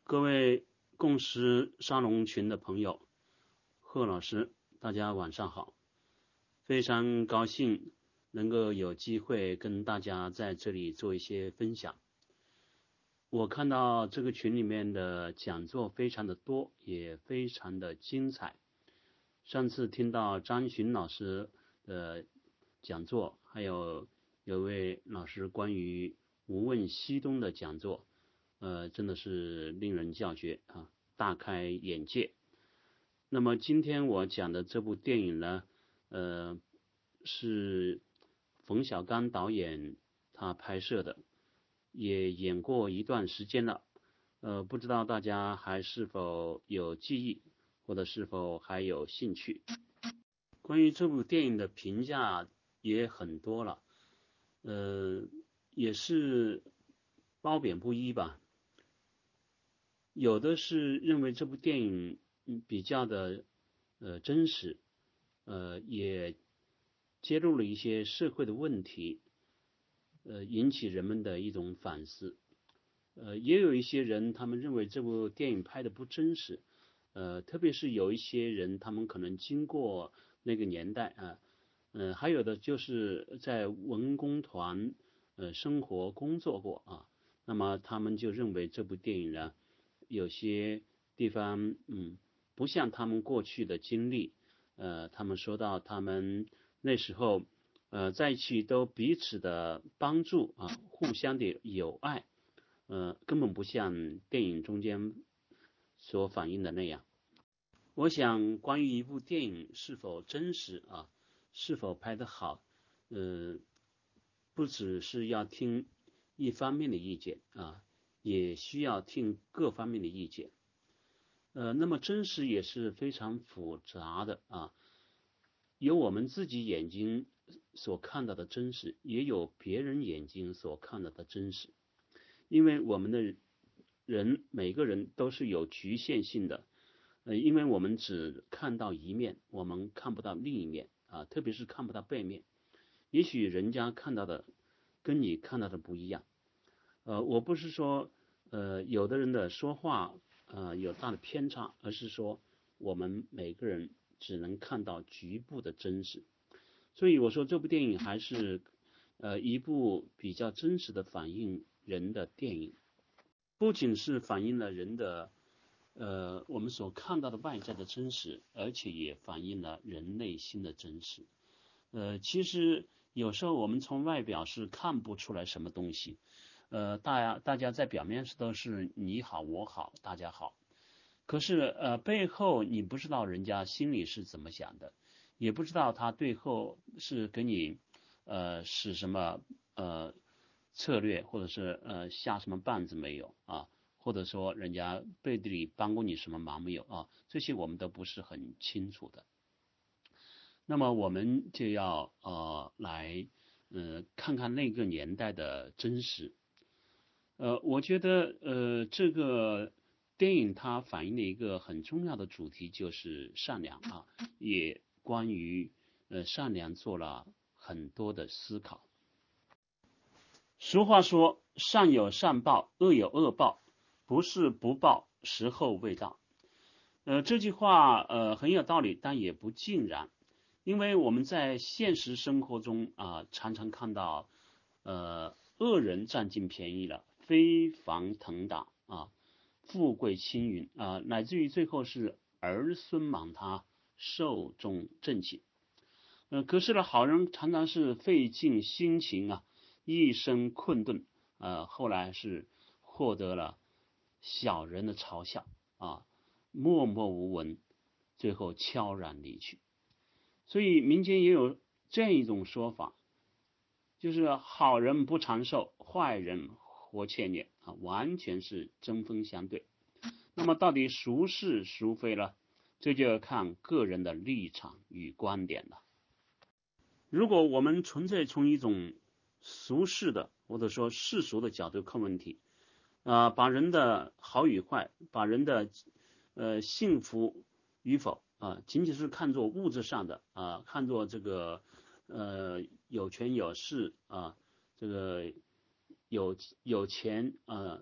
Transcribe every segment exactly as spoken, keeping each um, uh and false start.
各位共识沙龙群的朋友，贺老师，大家晚上好。非常高兴能够有机会跟大家在这里做一些分享。我看到这个群里面的讲座非常的多，也非常的精彩。上次听到张巡老师的讲座，还有有位老师关于无问西东的讲座，呃，真的是令人叫绝啊，大开眼界。那么今天我讲的这部电影呢，呃，是冯小刚导演他拍摄的，也演过一段时间了，呃，不知道大家还是否有记忆，或者是否还有兴趣。关于这部电影的评价也很多了，呃，也是褒贬不一吧。有的是认为这部电影比较的呃真实，呃也揭露了一些社会的问题，呃引起人们的一种反思。呃也有一些人他们认为这部电影拍的不真实，呃特别是有一些人他们可能经过那个年代啊，呃还有的就是在文工团呃生活工作过啊，那么他们就认为这部电影呢，有些地方嗯不像他们过去的经历，呃他们说到他们那时候呃在一起都彼此的帮助啊，互相的友爱，呃根本不像电影中间所反映的那样。我想关于一部电影是否真实啊，是否拍得好，呃不只是要听一方面的意见啊，也需要听各方面的意见。呃，那么真实也是非常复杂的啊，有我们自己眼睛所看到的真实，也有别人眼睛所看到的真实。因为我们的人每个人都是有局限性的，呃，因为我们只看到一面，我们看不到另一面啊，特别是看不到背面。也许人家看到的跟你看到的不一样。呃，我不是说呃有的人的说话呃有大的偏差，而是说我们每个人只能看到局部的真实。所以我说这部电影还是呃一部比较真实的反映人的电影，不仅是反映了人的呃我们所看到的外在的真实，而且也反映了人内心的真实。呃，其实有时候我们从外表是看不出来什么东西，呃，大家大家在表面上都是你好我好大家好，可是呃背后你不知道人家心里是怎么想的，也不知道他背后是给你呃使什么呃策略，或者是呃下什么绊子没有啊，或者说人家背地里帮过你什么忙没有啊，这些我们都不是很清楚的。那么我们就要呃来呃看看那个年代的真实。呃，我觉得呃这个电影它反映的一个很重要的主题就是善良啊，也关于呃善良做了很多的思考。俗话说善有善报，恶有恶报，不是不报，时候未到。呃这句话呃很有道理，但也不尽然。因为我们在现实生活中啊、呃，常常看到，呃，恶人占尽便宜了，飞黄腾达啊，富贵青云啊，乃至于最后是儿孙满堂，寿终正寝。呃，可是呢，好人常常是费尽心情啊，一生困顿，呃，后来是获得了小人的嘲笑啊，默默无闻，最后悄然离去。所以民间也有这样一种说法，就是好人不长寿，坏人活千年啊，完全是针锋相对。那么到底孰是孰非呢？这就要看个人的立场与观点了。如果我们纯粹从一种俗世的或者说世俗的角度看问题，啊、呃，把人的好与坏，把人的呃幸福与否啊、呃，仅仅是看作物质上的啊、呃，看作这个呃有权有势啊、呃，这个有有钱啊、呃，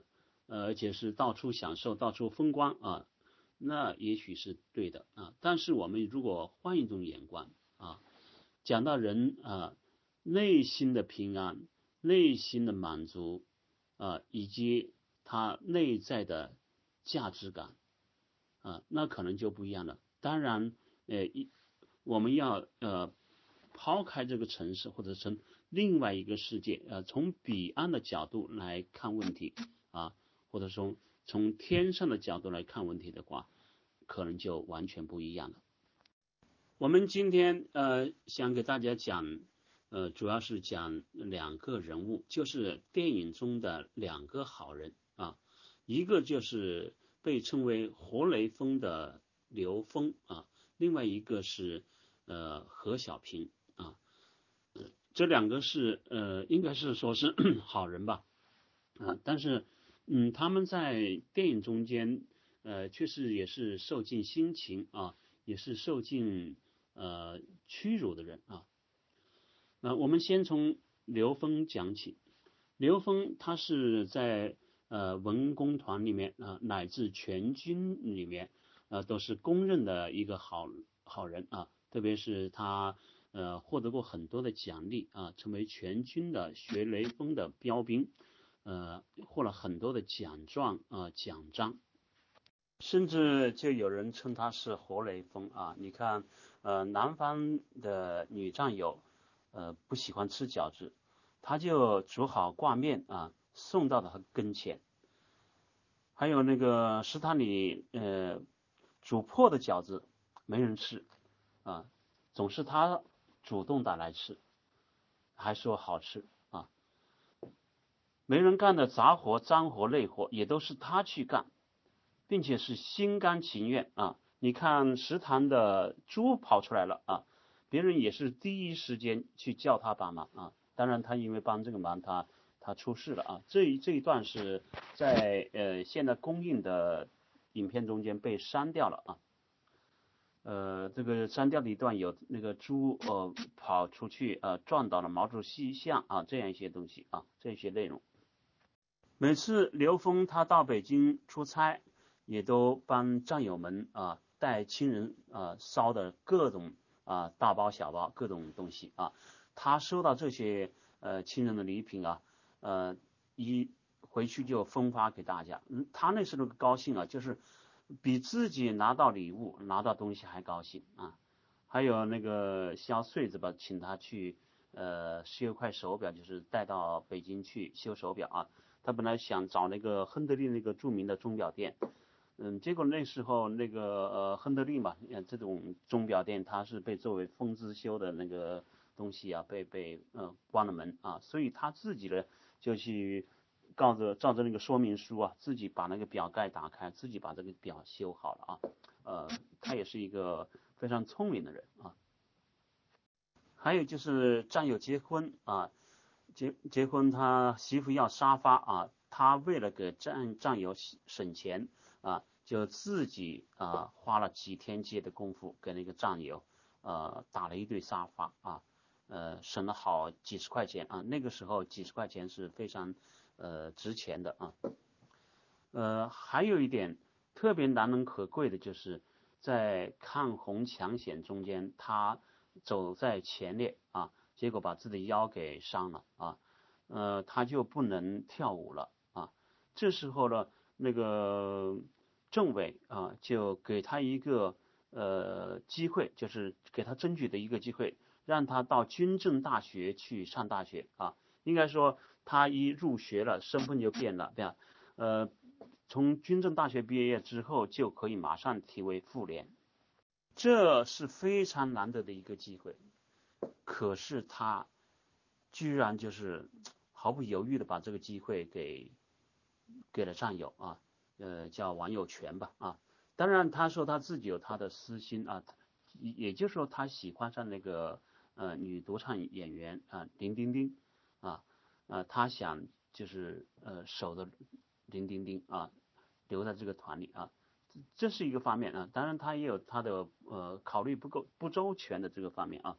呃，而且是到处享受、到处风光啊，那也许是对的啊。但是我们如果换一种眼光啊，讲到人啊内心的平安、内心的满足啊，以及他内在的价值感啊，那可能就不一样了。当然，呃，一我们要呃抛开这个城市，或者从另外一个世界，呃，从彼岸的角度来看问题啊，或者说从天上的角度来看问题的话，可能就完全不一样了。我们今天呃想给大家讲，呃，主要是讲两个人物，就是电影中的两个好人啊，一个就是被称为活雷锋的刘峰啊，另外一个是呃何小平啊，这两个是呃应该是说是好人吧啊，但是嗯他们在电影中间呃确实也是受尽辛勤啊，也是受尽呃屈辱的人啊。那我们先从刘峰讲起。刘峰他是在呃文工团里面啊、呃，乃至全军里面呃都是公认的一个好好人啊，特别是他呃获得过很多的奖励啊，成为全军的学雷锋的标兵，呃获了很多的奖状啊、呃、奖章，甚至就有人称他是活雷锋啊。你看呃南方的女战友呃不喜欢吃饺子，他就煮好挂面啊送到他跟前。还有那个食堂里呃煮破的饺子没人吃啊，总是他主动打来吃，还说好吃啊。没人干的杂活、脏活、累活也都是他去干，并且是心甘情愿啊。你看食堂的猪跑出来了啊，别人也是第一时间去叫他帮忙啊。当然他因为帮这个忙他他出事了啊。这一这一段是在呃现在公映的影片中间被删掉了啊。呃，这个删掉的一段有那个猪呃跑出去呃撞倒了毛主席像啊，这样一些东西啊，这些内容。每次刘峰他到北京出差，也都帮战友们啊带亲人啊烧的各种啊大包小包各种东西啊。他收到这些呃亲人的礼品啊，呃一回去就分发给大家。嗯，他那时候高兴啊，就是比自己拿到礼物拿到东西还高兴啊。还有那个肖穗子吧，请他去呃修块手表，就是带到北京去修手表啊。他本来想找那个亨德利那个著名的钟表店，嗯，结果那时候那个呃亨德利嘛，这种钟表店它是被作为风之修的那个东西啊，被被呃关了门啊，所以他自己呢就去照着照着那个说明书啊，自己把那个表盖打开，自己把这个表修好了啊，呃，他也是一个非常聪明的人啊。还有就是战友结婚啊。结结婚，他媳妇要沙发啊，他为了给战战友省钱啊，就自己啊花了几天街的功夫给那个战友呃打了一对沙发啊，呃省了好几十块钱啊，那个时候几十块钱是非常呃值钱的啊。呃，还有一点特别难能可贵的就是在抗洪抢险中间，他走在前列啊，结果把自己的腰给伤了啊，呃，他就不能跳舞了啊。这时候呢，那个政委啊，就给他一个呃机会，就是给他争取的一个机会，让他到军政大学去上大学啊。应该说，他一入学了，身份就变了，对吧？呃，从军政大学毕业之后，就可以马上提为妇联，这是非常难得的一个机会。可是他居然就是毫不犹豫的把这个机会给给了战友啊，呃，叫王有权吧啊。当然，他说他自己有他的私心啊，也就是说他喜欢上那个呃女独唱演员啊林丁丁啊，呃，他想就是呃守着林丁丁啊，留在这个团里啊，这是一个方面啊。当然，他也有他的呃考虑不够不周全的这个方面啊。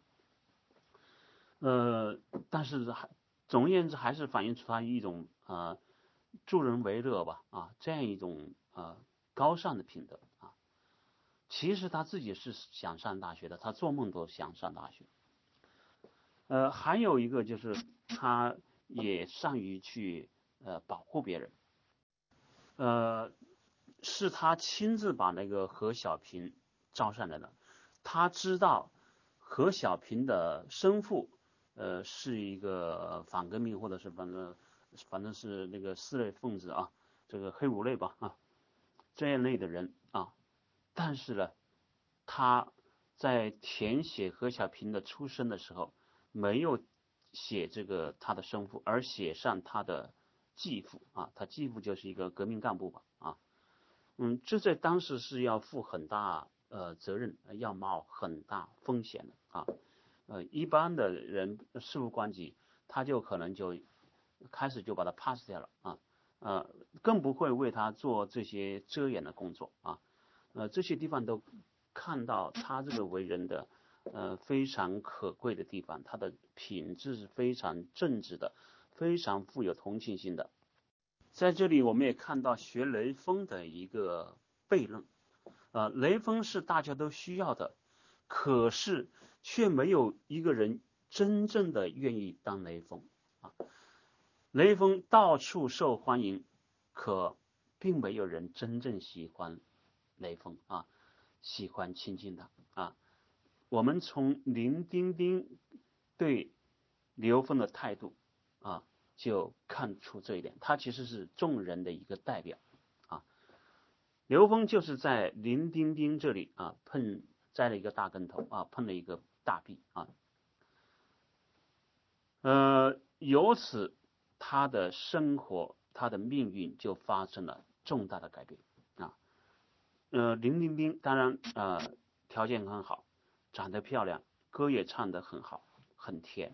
呃，但是还总而言之，还是反映出他一种呃助人为乐吧啊，这样一种呃高尚的品德啊。其实他自己是想上大学的，他做梦都想上大学。呃，还有一个就是他也善于去呃保护别人。呃，是他亲自把那个何小平招上来的。他知道何小平的生父，呃，是一个反革命或者是反正反正是那个四类分子啊，这个黑五类吧啊，这一类的人啊。但是呢，他在填写何小平的出生的时候，没有写这个他的生父，而写上他的继父啊，他继父就是一个革命干部吧啊。嗯，这在当时是要负很大呃责任，要冒很大风险的啊。呃，一般的人事不关己，他就可能就开始就把他 pass 掉了啊，呃，更不会为他做这些遮掩的工作啊。呃，这些地方都看到他这个为人的呃非常可贵的地方，他的品质是非常正直的，非常富有同情心的。在这里我们也看到学雷锋的一个悖论，呃，雷锋是大家都需要的，可是却没有一个人真正的愿意当雷锋啊。雷锋到处受欢迎，可并没有人真正喜欢雷锋啊，喜欢亲近他啊。我们从林丁丁对刘峰的态度啊，就看出这一点，他其实是众人的一个代表啊。刘峰就是在林丁丁这里啊碰栽了一个大跟头啊，碰了一个大壁啊，呃，由此他的生活，他的命运就发生了重大的改变啊。呃，林丁丁当然呃条件很好，长得漂亮，歌也唱得很好，很甜。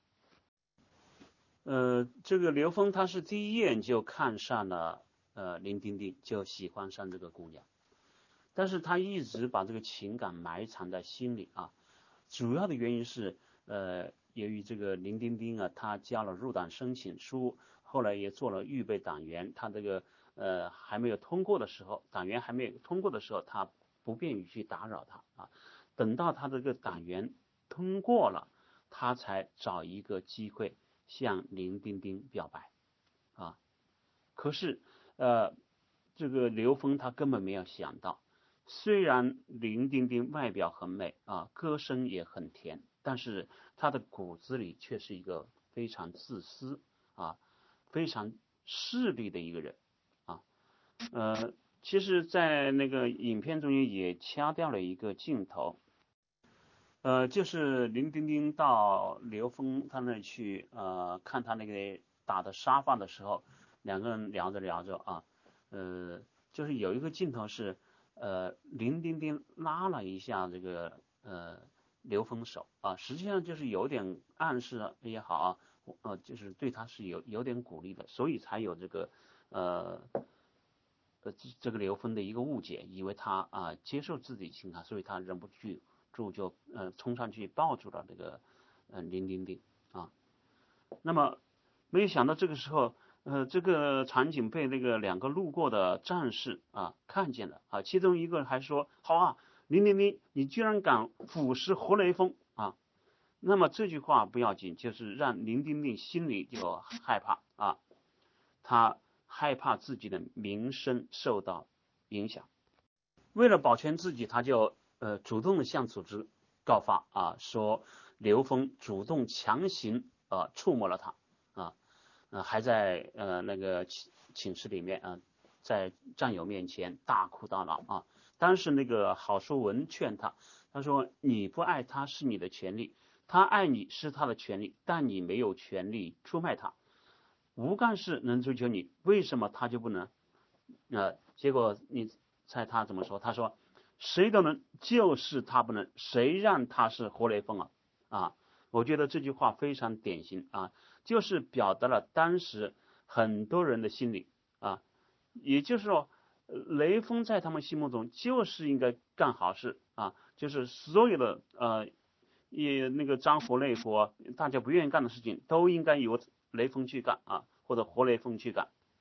呃，这个刘峰他是第一眼就看上了呃林丁丁，就喜欢上这个姑娘，但是他一直把这个情感埋藏在心里啊。主要的原因是呃，由于这个林丁丁啊，他交了入党申请书，后来也做了预备党员，他这个呃还没有通过的时候，党员还没有通过的时候，他不便于去打扰他啊。等到他这个党员通过了，他才找一个机会向林丁丁表白啊。可是呃，这个刘峰他根本没有想到，虽然林丁丁外表很美啊，歌声也很甜，但是他的骨子里却是一个非常自私啊，非常势利的一个人啊。呃，其实，在那个影片中间也掐掉了一个镜头，呃，就是林丁丁到刘峰他那去呃看他那个打的沙发的时候，两个人聊着聊着啊，呃，就是有一个镜头是呃林丁丁拉了一下这个呃刘峰手啊，实际上就是有点暗示也好啊，呃，就是对他是有有点鼓励的，所以才有这个呃呃这个刘峰的一个误解，以为他啊接受自己情感，所以他忍不住。住就呃冲上去抱住了这个呃林丁丁啊。那么没有想到这个时候呃这个场景被那个两个路过的战士啊看见了啊，其中一个还说好啊，林丁丁你居然敢腐蚀活雷锋啊。那么这句话不要紧，就是让林丁丁心里就害怕啊，他害怕自己的名声受到影响，为了保全自己，他就呃主动的向组织告发啊，说刘峰主动强行呃触摸了他啊，呃还在呃那个寝寝室里面啊，在战友面前大哭大闹啊。当时那个郝淑文劝他，他说你不爱他是你的权利，他爱你是他的权利，但你没有权利出卖他。吴干事能追求你，为什么他就不能？呃，结果你猜他怎么说？他说谁都能，就是他不能，谁让他是活雷锋啊？啊，我觉得这句话非常典型啊，就是表达了当时很多人的心理啊，也就是说，雷锋在他们心目中就是应该干好事啊，就是所有的呃也那个脏活累活，大家不愿意干的事情，都应该由雷锋去干啊，或者活雷锋去干。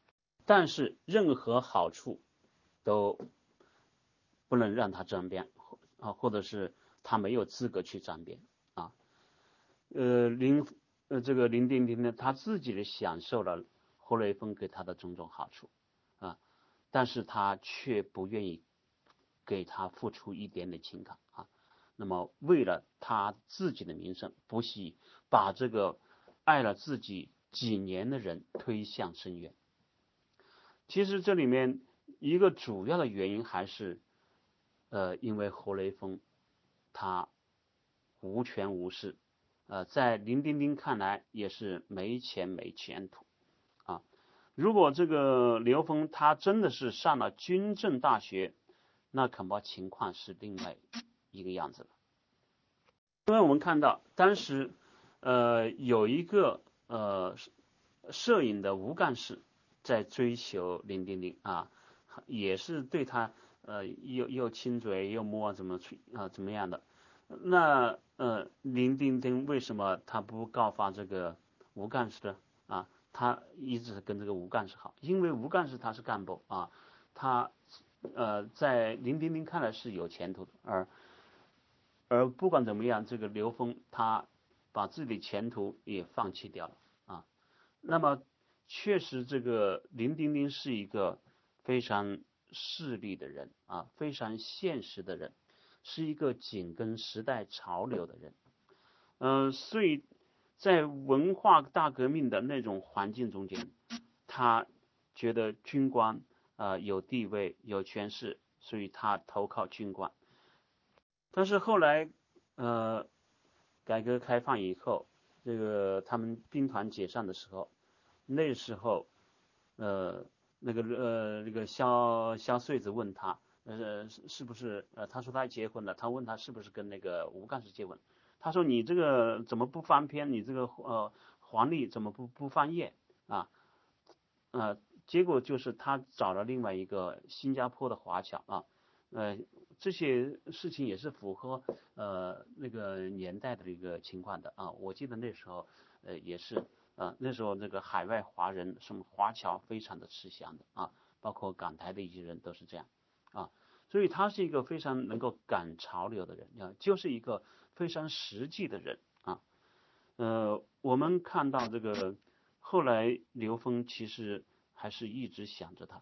但是任何好处都不能让他争辩啊，或者是他没有资格去争辩啊。呃，林呃这个林丁丁呢，他自己的享受了活雷锋给他的种种好处啊，但是他却不愿意给他付出一点点情感啊。那么为了他自己的名声，不惜把这个爱了自己几年的人推向深渊。其实这里面一个主要的原因还是呃，因为活雷锋他无权无势，呃，在林丁丁看来也是没钱没前途啊。如果这个刘峰他真的是上了军政大学，那恐怕情况是另外一个样子了。因为我们看到当时呃有一个呃摄影的吴干事在追求林丁丁啊，也是对他呃又又亲嘴又摸怎么吹啊怎么样的。那呃林丁丁为什么他不告发这个吴干事呢？啊，他一直跟这个吴干事好，因为吴干事他是干部啊，他呃在林丁丁看来是有前途的，而而不管怎么样，这个刘峰他把自己的前途也放弃掉了啊。那么确实，这个林丁丁是一个非常势利的人啊，非常现实的人，是一个紧跟时代潮流的人。嗯、呃，所以在文化大革命的那种环境中间，他觉得军官啊、呃、有地位有权势，所以他投靠军官。但是后来，呃，改革开放以后，这个他们兵团解散的时候，那时候，呃，那个呃那个肖肖穗子问他，呃是是不是呃他说他结婚了，他问他是不是跟那个吴干事结婚，他说你这个怎么不翻篇，你这个呃黄历怎么不不翻页啊？呃，结果就是他找了另外一个新加坡的华侨啊，呃，这些事情也是符合呃那个年代的一个情况的啊。我记得那时候呃也是呃那时候那个海外华人什么华侨非常的吃香的啊，包括港台的一些人都是这样啊，所以他是一个非常能够赶潮流的人啊，就是一个非常实际的人啊。呃，我们看到这个后来刘峰其实还是一直想着他。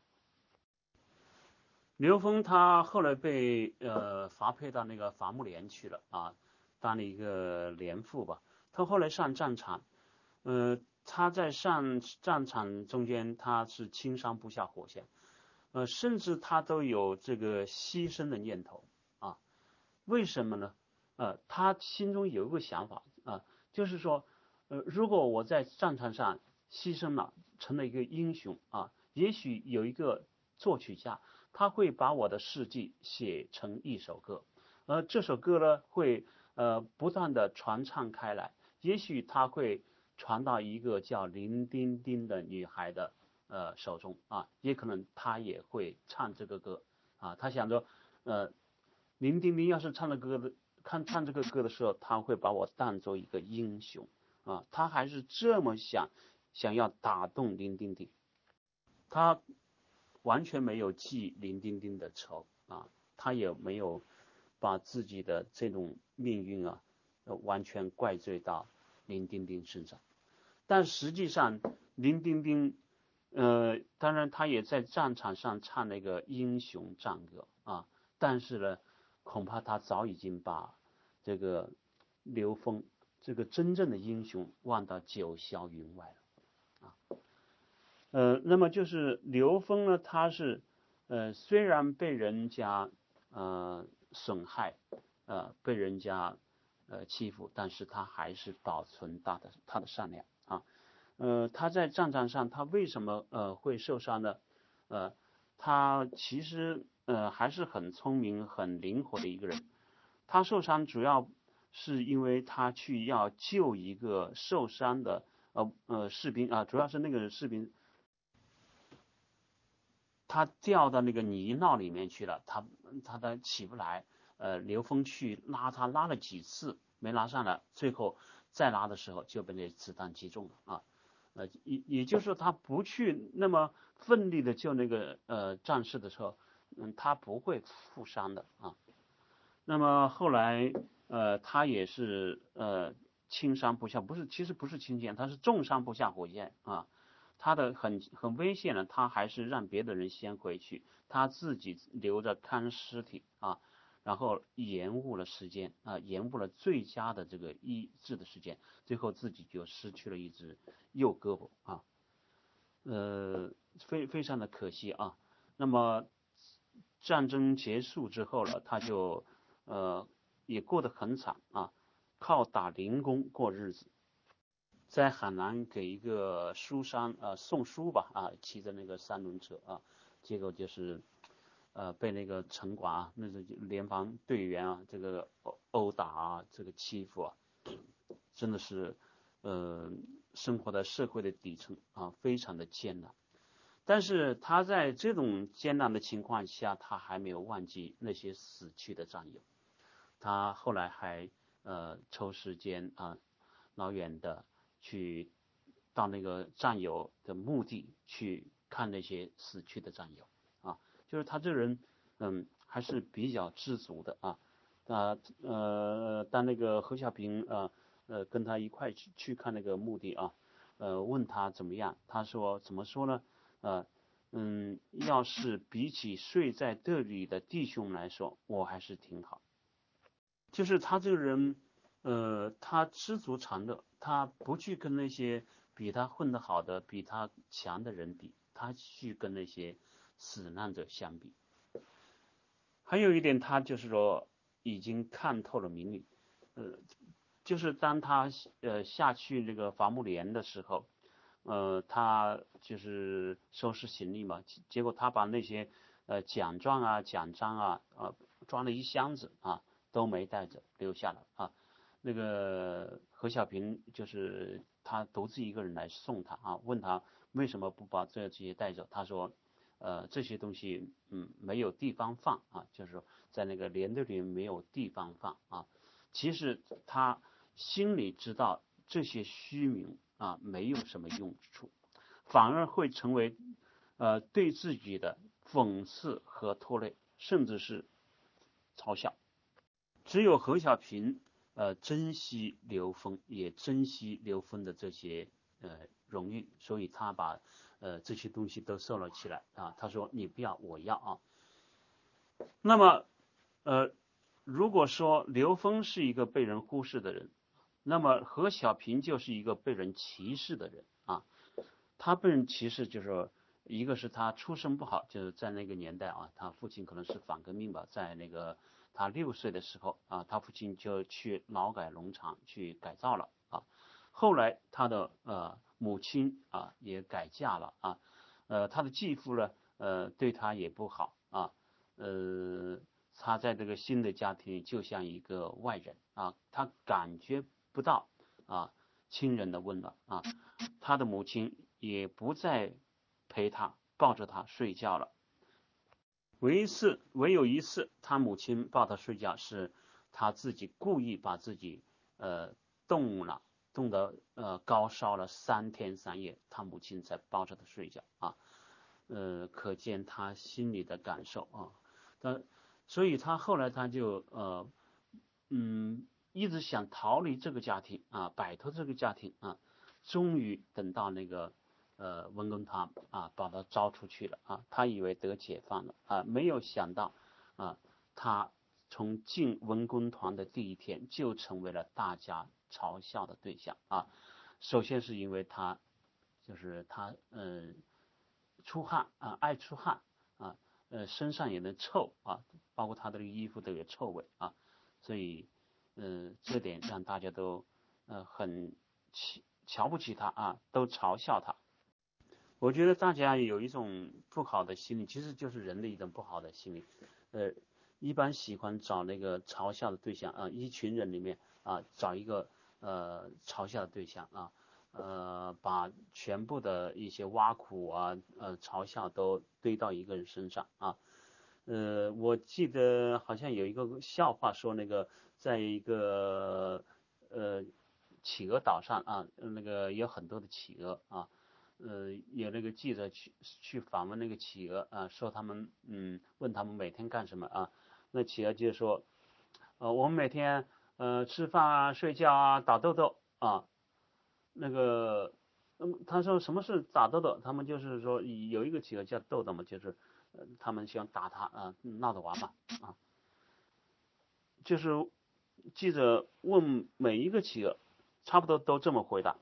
刘峰他后来被呃发配到那个伐木连去了啊，当了一个连副吧。他后来上战场，呃，他在上战场中间他是轻伤不下火线，呃，甚至他都有这个牺牲的念头啊。为什么呢？呃，他心中有一个想法啊，就是说，呃，如果我在战场上牺牲了，成了一个英雄啊，也许有一个作曲家，他会把我的事迹写成一首歌，而这首歌呢，会呃不断的传唱开来，也许他会传到一个叫林丁丁的女孩的呃手中啊，也可能她也会唱这个歌啊，他想着呃。林丁丁要是唱的歌的，看唱这个歌的时候，他会把我当做一个英雄啊，他还是这么想，想要打动林丁丁，他完全没有记林丁丁的仇啊，他也没有把自己的这种命运啊，完全怪罪到林丁丁身上，但实际上林丁丁，呃，当然他也在战场上唱那个英雄战歌啊，但是呢。恐怕他早已经把这个刘峰这个真正的英雄忘到九霄云外了啊。呃，那么就是刘峰呢，他是呃虽然被人家呃损害，呃被人家呃欺负，但是他还是保存他的他的善良啊。呃，他在战场上他为什么呃会受伤呢？呃，他其实呃还是很聪明很灵活的一个人。他受伤主要是因为他去要救一个受伤的呃呃士兵啊，主要是那个士兵他掉到那个泥淖里面去了，他他他起不来，呃，刘峰去拉他，拉了几次没拉上来，最后再拉的时候就被那子弹击中了啊。 呃，也也就是说他不去那么奋力的救那个呃战士的时候，嗯，他不会负伤的啊。那么后来呃他也是呃轻伤不下，不是其实不是轻箭，他是重伤不下火线啊。他的很很危险的，他还是让别的人先回去，他自己留着看尸体啊，然后延误了时间啊，延误了最佳的这个医治的时间，最后自己就失去了一只右胳膊啊，呃，非非常的可惜啊。那么战争结束之后了，他就呃也过得很惨啊，靠打零工过日子。在海南给一个书商呃送书吧啊，骑着那个三轮车啊，结果就是呃被那个城管啊，那个联防队员啊，这个殴殴打啊，这个欺负啊，真的是呃生活在社会的底层啊，非常的艰难。但是他在这种艰难的情况下，他还没有忘记那些死去的战友，他后来还呃抽时间啊老远的去到那个战友的墓地去看那些死去的战友啊，就是他这人嗯还是比较知足的啊。啊呃当那个何小平呃呃跟他一块去去看那个墓地啊，呃问他怎么样，他说怎么说呢，呃嗯要是比起睡在这里的弟兄来说，我还是挺好。就是他这个人，呃，他知足常乐，他不去跟那些比他混得好的、比他强的人比，他去跟那些死难者相比。还有一点，他就是说已经看透了命运，呃，就是当他呃下去那个伐木连的时候，呃，他就是收拾行李嘛，结果他把那些呃奖状啊、奖章啊，啊装了一箱子啊，都没带着，留下了啊。那个何小平就是他独自一个人来送他啊，问他为什么不把这这些带走？他说，呃，这些东西嗯没有地方放啊，就是说在那个连队里没有地方放啊。其实他心里知道这些虚名啊没有什么用处，反而会成为呃对自己的讽刺和拖累，甚至是嘲笑。只有何小平呃珍惜刘峰，也珍惜刘峰的这些呃荣誉，所以他把呃这些东西都收了起来啊。他说你不要，我要啊。那么呃如果说刘峰是一个被人忽视的人，那么何小平就是一个被人歧视的人啊。他被人歧视就是说，一个是他出身不好，就是在那个年代啊，他父亲可能是反革命吧，在那个他六岁的时候啊，他父亲就去劳改农场去改造了啊。后来他的呃母亲啊也改嫁了啊，呃他的继父呢呃对他也不好啊，呃他在这个新的家庭就像一个外人啊，他感觉不到啊亲人的温暖啊。他的母亲也不再陪他抱着他睡觉了。唯一次，唯有一次，他母亲抱他睡觉，是他自己故意把自己呃冻了，冻得呃高烧了三天三夜，他母亲才抱着他睡觉啊。呃，可见他心里的感受啊。但所以他后来他就呃嗯一直想逃离这个家庭啊，摆脱这个家庭啊。终于等到那个呃文工团啊把他招出去了啊，他以为得解放了啊，没有想到啊，他从进文工团的第一天就成为了大家嘲笑的对象啊。首先是因为他就是他嗯、呃、出汗啊，爱出汗啊，呃身上也能臭啊，包括他的衣服都有臭味啊，所以嗯、呃、这点让大家都呃很奇瞧不起他啊，都嘲笑他。我觉得大家有一种不好的心理，其实就是人的一种不好的心理，呃，一般喜欢找那个嘲笑的对象啊，一群人里面啊，找一个呃嘲笑的对象啊，呃，把全部的一些挖苦啊，呃，嘲笑都堆到一个人身上啊。呃，我记得好像有一个笑话说，那个在一个呃企鹅岛上啊，那个有很多的企鹅啊，呃，有那个记者去去访问那个企鹅啊，说他们嗯，问他们每天干什么啊？那企鹅就说，呃，我们每天呃吃饭啊、睡觉啊、打豆豆啊，那个，嗯，他说什么是打豆豆？他们就是说有一个企鹅叫豆豆嘛，就是呃他们喜欢打他啊，闹着玩嘛啊，就是记者问每一个企鹅，差不多都这么回答。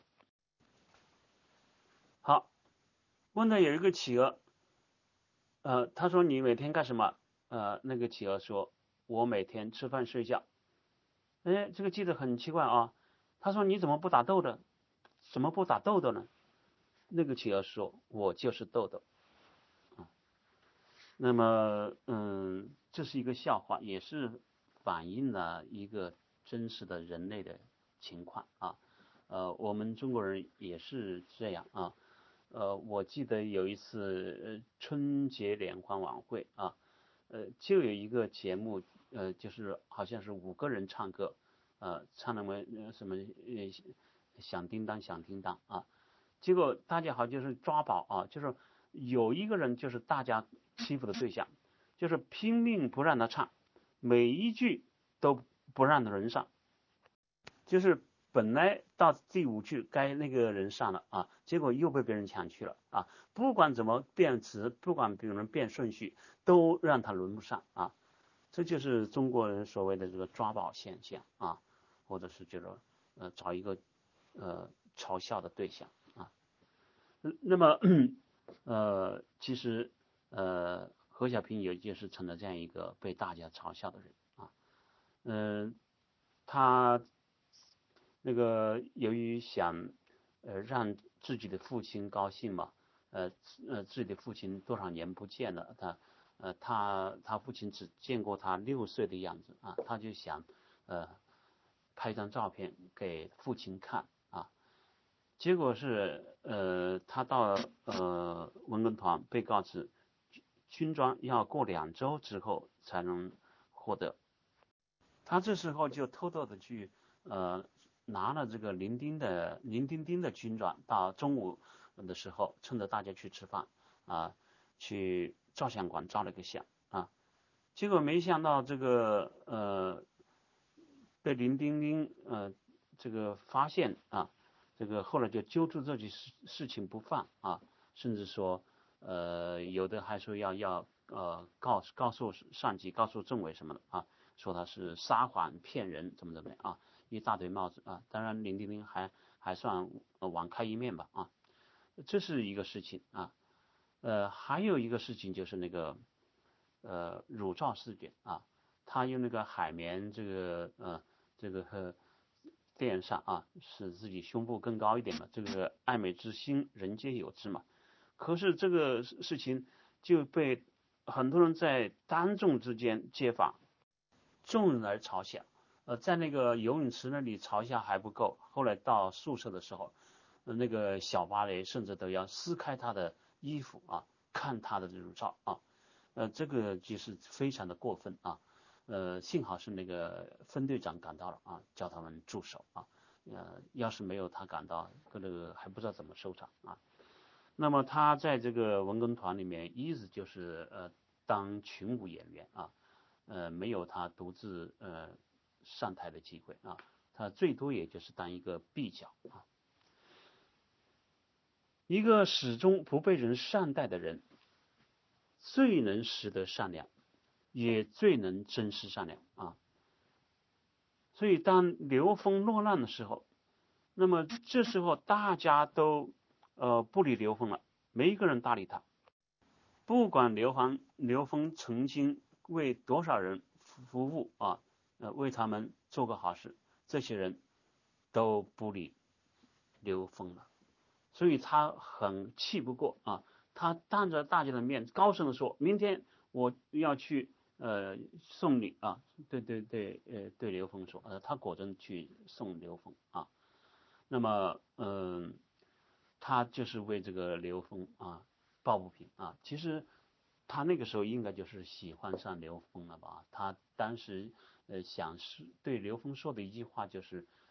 好，问的有一个企鹅，呃，他说你每天干什么？呃，那个企鹅说，我每天吃饭睡觉。哎，这个记者很奇怪啊，他说你怎么不打豆的？怎么不打豆豆呢？那个企鹅说，我就是豆豆。啊，那么，嗯，这是一个笑话，也是反映了一个真实的人类的情况啊。呃，我们中国人也是这样啊。呃，我记得有一次呃春节联欢晚会啊，呃，就有一个节目，呃，就是好像是五个人唱歌，呃，唱那么呃什么呃响叮当响叮当啊，结果大家好就是抓宝啊，就是有一个人就是大家欺负的对象，就是拼命不让他唱，每一句都不让的人上，就是本来到第五句该那个人上了啊，结果又被别人抢去了啊，不管怎么变词，不管别人变顺序，都让他轮不上啊，这就是中国人所谓的这个抓宝现象啊，或者是这个呃找一个呃嘲笑的对象啊。那么呃其实呃何小平也就是成了这样一个被大家嘲笑的人啊，嗯、呃，他那个由于想呃让自己的父亲高兴嘛，呃呃自己的父亲多少年不见了，他呃他他父亲只见过他六岁的样子啊，他就想呃拍张照片给父亲看啊，结果是呃他到呃文工团被告知军装要过两周之后才能获得，他这时候就偷偷的去呃拿了这个林丁的林丁丁的军装，到中午的时候趁着大家去吃饭啊，去照相馆照了个相啊，结果没想到这个呃被林丁丁呃这个发现啊，这个后来就揪住这件事事情不放啊，甚至说呃有的还说要要呃告告诉上级告诉政委什么的啊，说他是撒谎骗人怎么怎么样啊，一大堆帽子啊，当然林丁丁还还算网开一面吧啊，这是一个事情啊，呃还有一个事情就是那个呃乳罩事件啊，他用那个海绵这个呃这个和垫上啊，使自己胸部更高一点嘛，这个爱美之心人皆有之嘛。可是这个事情就被很多人在当众之间揭发，众人来嘲笑。呃，在那个游泳池那里嘲笑还不够，后来到宿舍的时候，呃、那个小芭蕾甚至都要撕开他的衣服啊，看他的乳罩啊。呃，这个就是非常的过分啊。呃，幸好是那个分队长赶到了啊，叫他们住手啊。呃，要是没有他赶到，这个还不知道怎么收场啊。那么他在这个文工团里面一直就是呃当群舞演员啊，呃没有他独自呃上台的机会啊，他最多也就是当一个臂角啊。一个始终不被人善待的人，最能识得善良，也最能珍视善良啊。所以当刘峰落难的时候，那么这时候大家都呃不理刘峰了，没一个人搭理他。不管刘芳刘峰曾经为多少人服务啊，呃为他们做过好事，这些人都不理刘峰了，所以他很气不过啊，他当着大家的面高声的说，明天我要去呃送礼啊，对对对，呃对刘峰说，呃他果真去送刘峰啊，那么嗯、呃，他就是为这个刘峰啊抱不平啊，其实他那个时候应该就是喜欢上刘峰了吧，他当时呃想是对刘峰说的一句话就是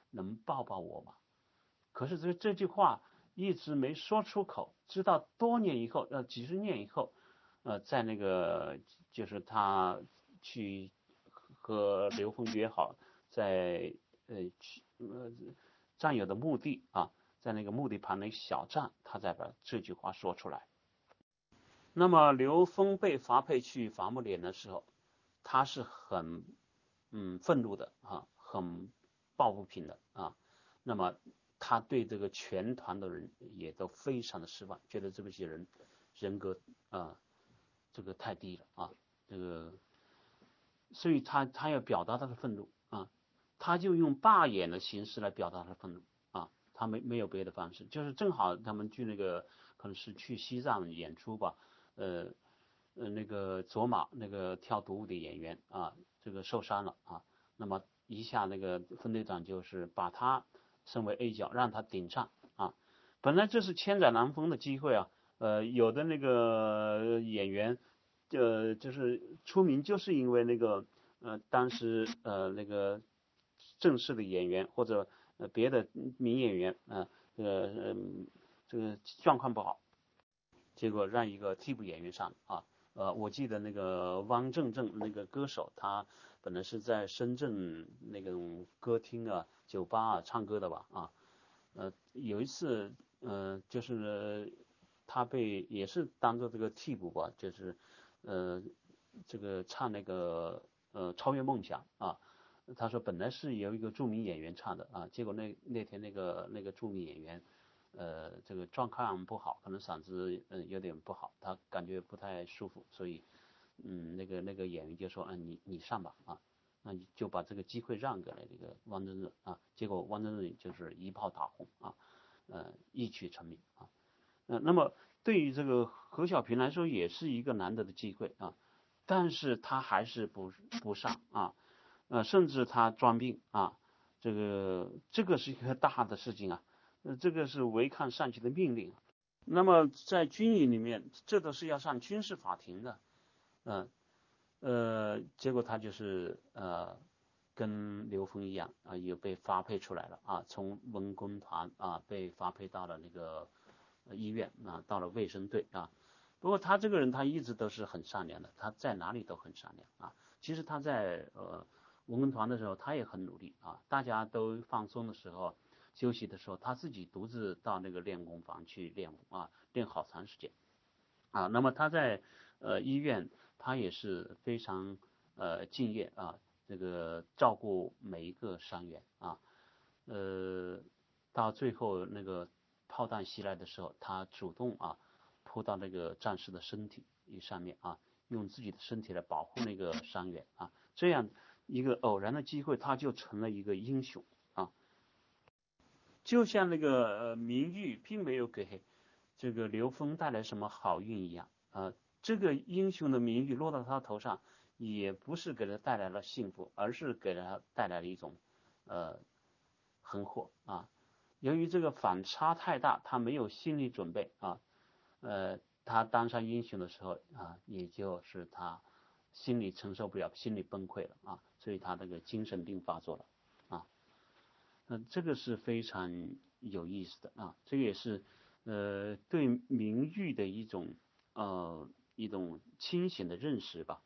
能抱抱我吗？可是这这句话一直没说出口，直到多年以后，呃，几十年以后，呃，在那个就是他去和刘峰约好，在呃去呃战友的墓地啊，在那个墓地旁那个小站，他才把这句话说出来。那么刘峰被发配去伐木连的时候，他是很嗯愤怒的啊，很抱不平的啊。那么他对这个全团的人也都非常的失望，觉得这些人人格啊这个太低了啊，这个，所以他他要表达他的愤怒啊，他就用罢演的形式来表达他的愤怒啊，他没没有别的方式，就是正好他们去那个可能是去西藏演出吧，呃呃那个卓玛那个跳独舞的演员啊，这个受伤了啊，那么一下那个分队长就是把他升为 A 角，让他顶上啊，本来这是千载难逢的机会啊，呃有的那个演员呃就是出名就是因为那个呃当时呃那个正式的演员或者呃别的名演员啊，这个呃这个状况不好，结果让一个替补演员上啊。呃，我记得那个汪正正那个歌手，他本来是在深圳那种歌厅啊、酒吧啊唱歌的吧啊，呃，有一次呃就是他被也是当做这个替补吧，就是呃这个唱那个呃超越梦想啊，他说本来是由一个著名演员唱的啊，结果那那天那个那个著名演员。呃，这个状况不好，可能嗓子嗯有点不好，他感觉不太舒服，所以嗯那个那个演员就说，嗯你你上吧啊，那你就把这个机会让给了那个汪真正啊，结果汪真正就是一炮打红啊，呃一举成名啊，呃那么对于这个何小平来说也是一个难得的机会啊，但是他还是不不上啊，呃甚至他装病啊，这个这个是一个大的事情啊。呃，这个是违抗上级的命令。那么在军营里面，这都是要上军事法庭的，嗯呃，结果他就是呃跟刘峰一样啊，也被发配出来了啊，从文工团啊被发配到了那个医院啊，到了卫生队啊。不过他这个人他一直都是很善良的，他在哪里都很善良啊。其实他在呃文工团的时候，他也很努力啊，大家都放松的时候。休息的时候，他自己独自到那个练功房去练武啊，练好长时间啊。那么他在呃医院，他也是非常呃敬业啊，这个照顾每一个伤员啊。呃，到最后那个炮弹袭来的时候，他主动啊扑到那个战士的身体上面啊，用自己的身体来保护那个伤员啊。这样一个偶然的机会，他就成了一个英雄啊。就像那个呃名誉并没有给这个刘峰带来什么好运一样啊，这个英雄的名誉落到他头上，也不是给他带来了幸福，而是给他带来了一种呃横祸啊。由于这个反差太大，他没有心理准备啊，呃，他当上英雄的时候啊，也就是他心理承受不了，心理崩溃了啊，所以他那个精神病发作了啊。那这个是非常有意思的啊，这个也是呃对名誉的一种呃一种清醒的认识吧。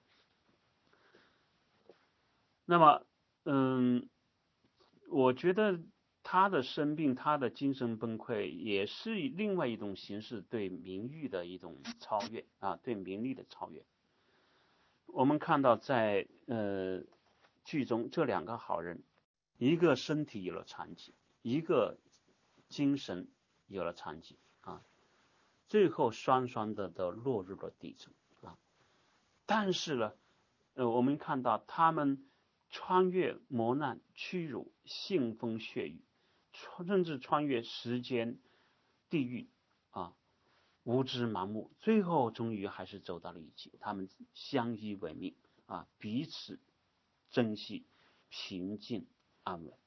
那么嗯，我觉得他的生病，他的精神崩溃，也是另外一种形式对名誉的一种超越啊，对名利的超越。我们看到在呃剧中这两个好人，一个身体有了残疾，一个精神有了残疾啊，最后双双的都落入了底层啊。但是呢，呃，我们看到他们穿越磨难、屈辱、腥风血雨，甚至穿越时间、地狱啊，无知盲目，最后终于还是走到了一起。他们相依为命啊，彼此珍惜，平静安稳。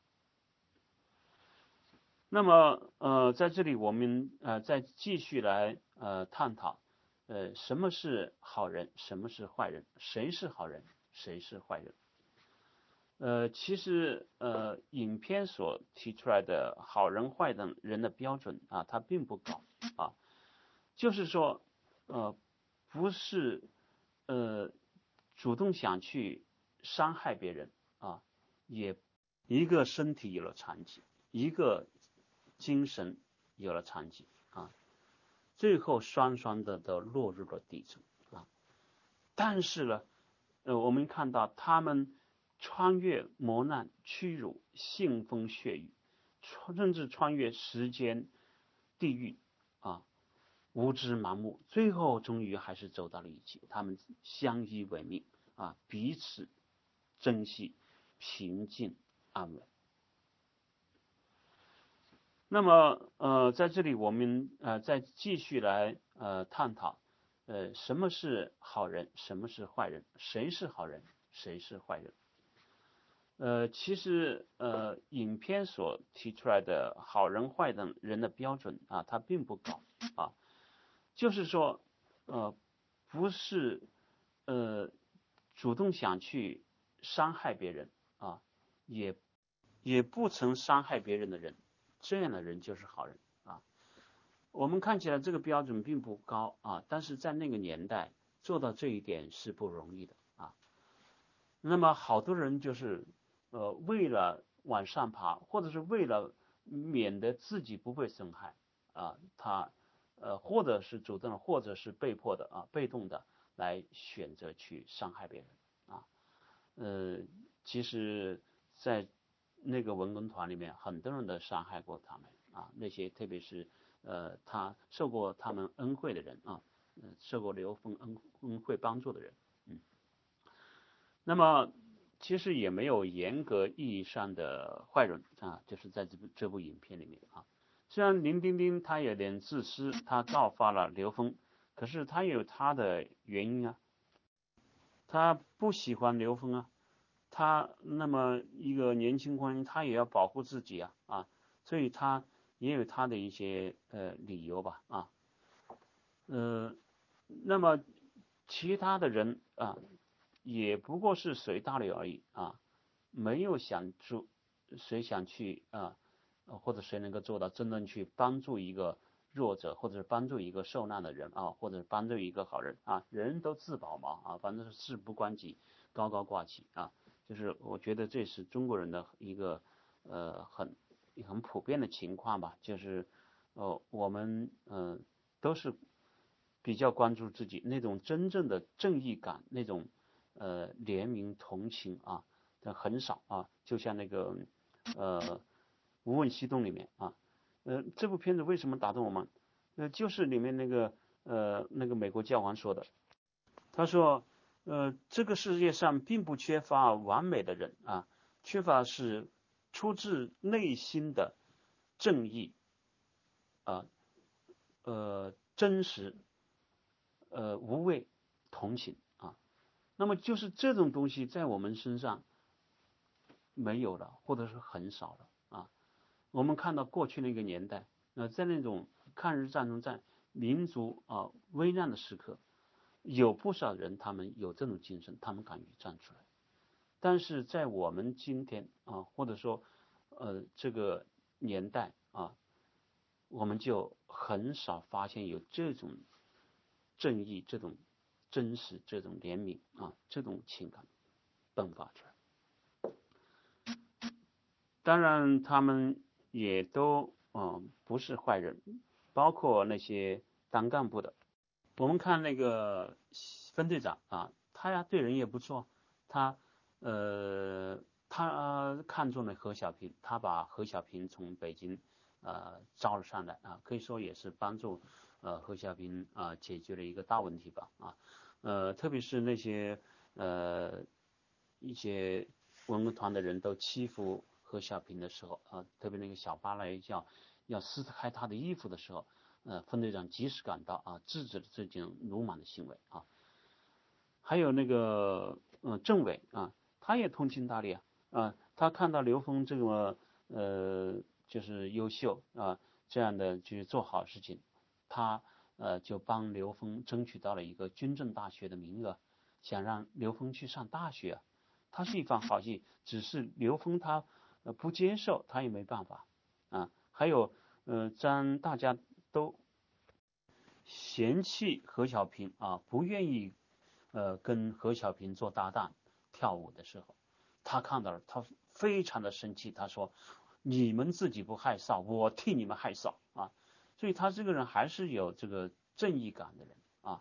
那么呃，在这里我们呃再继续来呃探讨，呃什么是好人，什么是坏人，谁是好人，谁是坏人。 呃，其实呃，影片所提出来的好人坏的人的标准啊，它并不高啊，就是说呃，不是呃主动想去伤害别人啊，也一个身体有了残疾，一个精神有了残疾啊，最后双双的都落入了底层啊。但是呢，呃，我们看到他们穿越磨难、屈辱、腥风血雨，甚至穿越时间、地狱啊，无知盲目，最后终于还是走到了一起。他们相依为命啊，彼此珍惜，平静安稳。那么呃，在这里我们呃再继续来呃探讨，呃，什么是好人，什么是坏人，谁是好人，谁是坏人。呃，其实呃，影片所提出来的好人坏的人的标准啊，它并不高啊，就是说呃，不是呃主动想去伤害别人啊，也也不曾伤害别人的人，这样的人就是好人啊。我们看起来这个标准并不高啊，但是在那个年代做到这一点是不容易的啊。那么好多人就是呃为了往上爬，或者是为了免得自己不被损害啊，他呃或者是主动的，或者是被迫的啊，被动的来选择去伤害别人啊。呃，其实，在那个文工团里面，很多人都伤害过他们啊，那些特别是呃他受过他们恩惠的人啊，呃、受过刘峰恩恩惠帮助的人，嗯。那么其实也没有严格意义上的坏人啊，就是在这部这部影片里面啊。虽然林丁丁他有点自私，他告发了刘峰，可是他有他的原因啊，他不喜欢刘峰啊，他那么一个年轻官，他也要保护自己啊啊，所以他也有他的一些呃理由吧啊，呃，那么其他的人啊，也不过是随大流而已啊，没有想出谁想去啊，或者谁能够做到真正去帮助一个弱者，或者是帮助一个受难的人啊，或者是帮助一个好人啊，人都自保嘛啊，反正是事不关己，高高挂起啊，就是我觉得这是中国人的一个呃很很普遍的情况吧，就是呃我们嗯、呃、都是比较关注自己那种真正的正义感，那种呃怜悯同情啊，但很少啊，就像那个呃《无问西东》里面啊，呃这部片子为什么打动我们？呃就是里面那个呃那个美国教皇说的，他说呃这个世界上并不缺乏完美的人啊，缺乏是出自内心的正义啊呃真实呃无畏同情啊，那么就是这种东西在我们身上没有了，或者是很少了啊。我们看到过去那个年代，呃，在那种抗日战争在民族啊危难的时刻，有不少人他们有这种精神，他们敢于站出来。但是在我们今天啊，或者说呃这个年代啊，我们就很少发现有这种正义、这种真实、这种怜悯啊这种情感迸发出来。当然，他们也都嗯不是坏人，包括那些当干部的。我们看那个分队长啊，他呀对人也不错，他呃他看中了何小平，他把何小平从北京呃招了上来啊，可以说也是帮助呃何小平啊解决了一个大问题吧啊，呃特别是那些呃一些文工团的人都欺负何小平的时候啊，特别那个小巴来要要撕开他的衣服的时候，呃，分队长及时赶到啊，制止了这种鲁莽的行为啊。还有那个呃政委啊，他也通情达理啊，啊，他看到刘峰这个呃就是优秀啊这样的去做好事情，他呃就帮刘峰争取到了一个军政大学的名额，想让刘峰去上大学啊。 它是一番好意，只是刘峰他呃不接受，他也没办法啊。还有呃，当大家都嫌弃何小萍啊，不愿意呃跟何小萍做搭档跳舞的时候，他看到了，他非常的生气，他说你们自己不害臊，我替你们害臊啊。所以他这个人还是有这个正义感的人啊。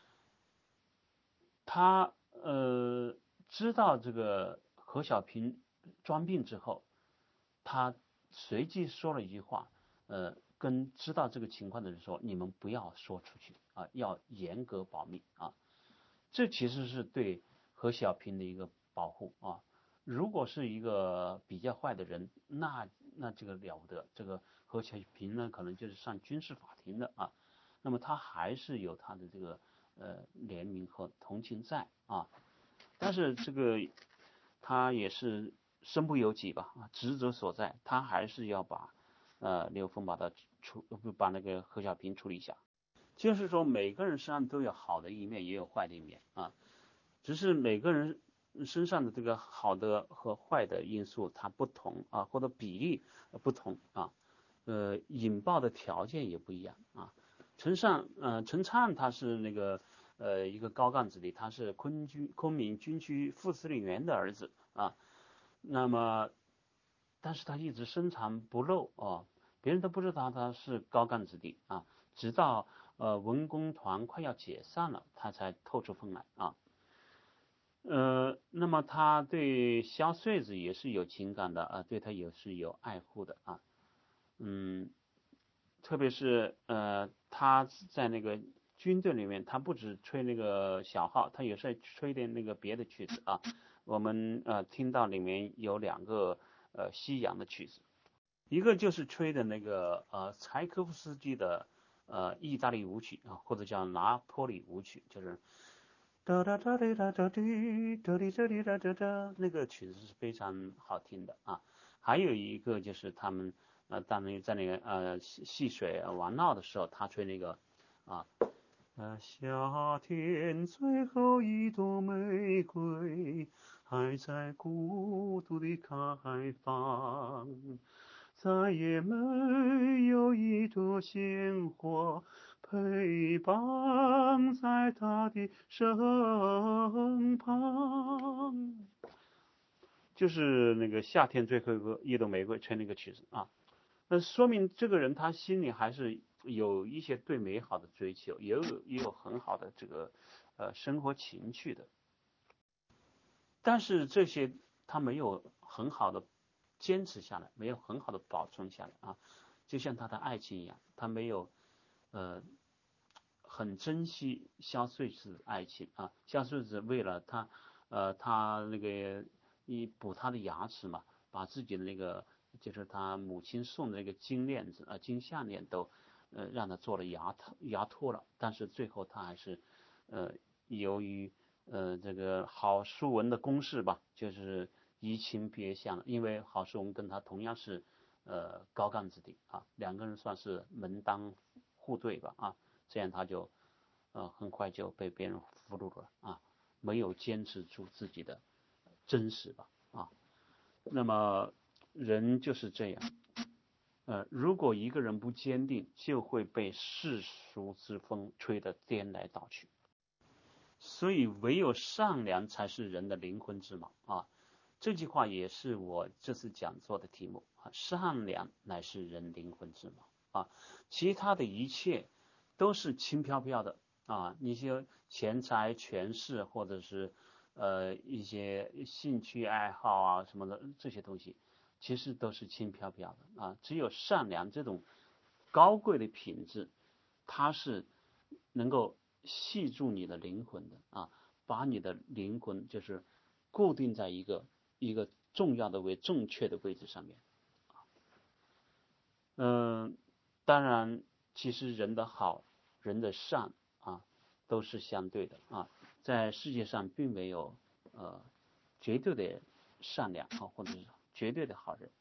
他呃知道这个何小萍装病之后，他随即说了一句话，呃，跟知道这个情况的人说，你们不要说出去啊，要严格保密啊。这其实是对何小萍的一个保护啊。如果是一个比较坏的人，那那这个了不得，这个何小萍呢，可能就是上军事法庭的啊。那么他还是有他的这个呃怜悯和同情在啊。但是这个他也是身不由己吧，啊，职责所在，他还是要把呃刘峰把他处不把那个何小萍处理一下。就是说每个人身上都有好的一面，也有坏的一面啊，只是每个人身上的这个好的和坏的因素它不同啊，或者比例不同啊，呃，引爆的条件也不一样啊。陈尚呃陈畅他是那个呃一个高干子弟，他是昆军昆明军区副司令员的儿子啊，那么但是他一直深藏不露啊，别人都不知道他是高干子弟啊，直到呃文工团快要解散了，他才透出风来啊。呃，那么他对萧穗子也是有情感的啊，对他也是有爱护的啊，嗯，特别是呃他在那个军队里面，他不止吹那个小号，他也是吹点那个别的曲子啊。我们呃听到里面有两个呃西洋的曲子，一个就是吹的那个呃柴可夫斯基的呃意大利舞曲啊，或者叫拿坡里舞曲，就是哒哒哒哒哒哒滴哒滴哒滴哒哒哒，那个曲子是非常好听的啊。还有一个就是他们呃当那在那个呃戏戏水玩闹的时候，他吹那个啊呃夏天最后一朵玫瑰还在孤独地开放，再也没有一朵鲜花陪伴在他的身旁，就是那个夏天最后一个一朵玫瑰吹那个曲子啊。那说明这个人他心里还是有一些对美好的追求，也有也有很好的这个呃生活情趣的。但是这些他没有很好的坚持下来，没有很好的保存下来啊，就像他的爱情一样，他没有呃很珍惜萧穗子的爱情啊。萧穗子为了他呃他那个一补他的牙齿嘛，把自己的那个就是他母亲送的那个金链子啊金项链都呃让他做了牙牙脱了，但是最后他还是呃由于呃，这个郝淑文的公事吧，就是移情别相了，因为郝淑文跟他同样是呃高干子弟啊，两个人算是门当户对吧啊，这样他就呃很快就被别人俘虏了啊，没有坚持住自己的真实吧啊，那么人就是这样，呃，如果一个人不坚定，就会被世俗之风吹得颠来倒去。所以唯有善良才是人的灵魂之锚啊！这句话也是我这次讲座的题目啊，善良乃是人灵魂之锚啊，其他的一切都是轻飘飘的啊，一些钱财、权势或者是呃一些兴趣爱好啊什么的这些东西，其实都是轻飘飘的啊，只有善良这种高贵的品质，它是能够系住你的灵魂的啊，把你的灵魂就是固定在一个一个重要的位正确的位置上面。嗯、呃，当然，其实人的好，人的善啊，都是相对的啊，在世界上并没有呃绝对的善良啊，或者是绝对的好人。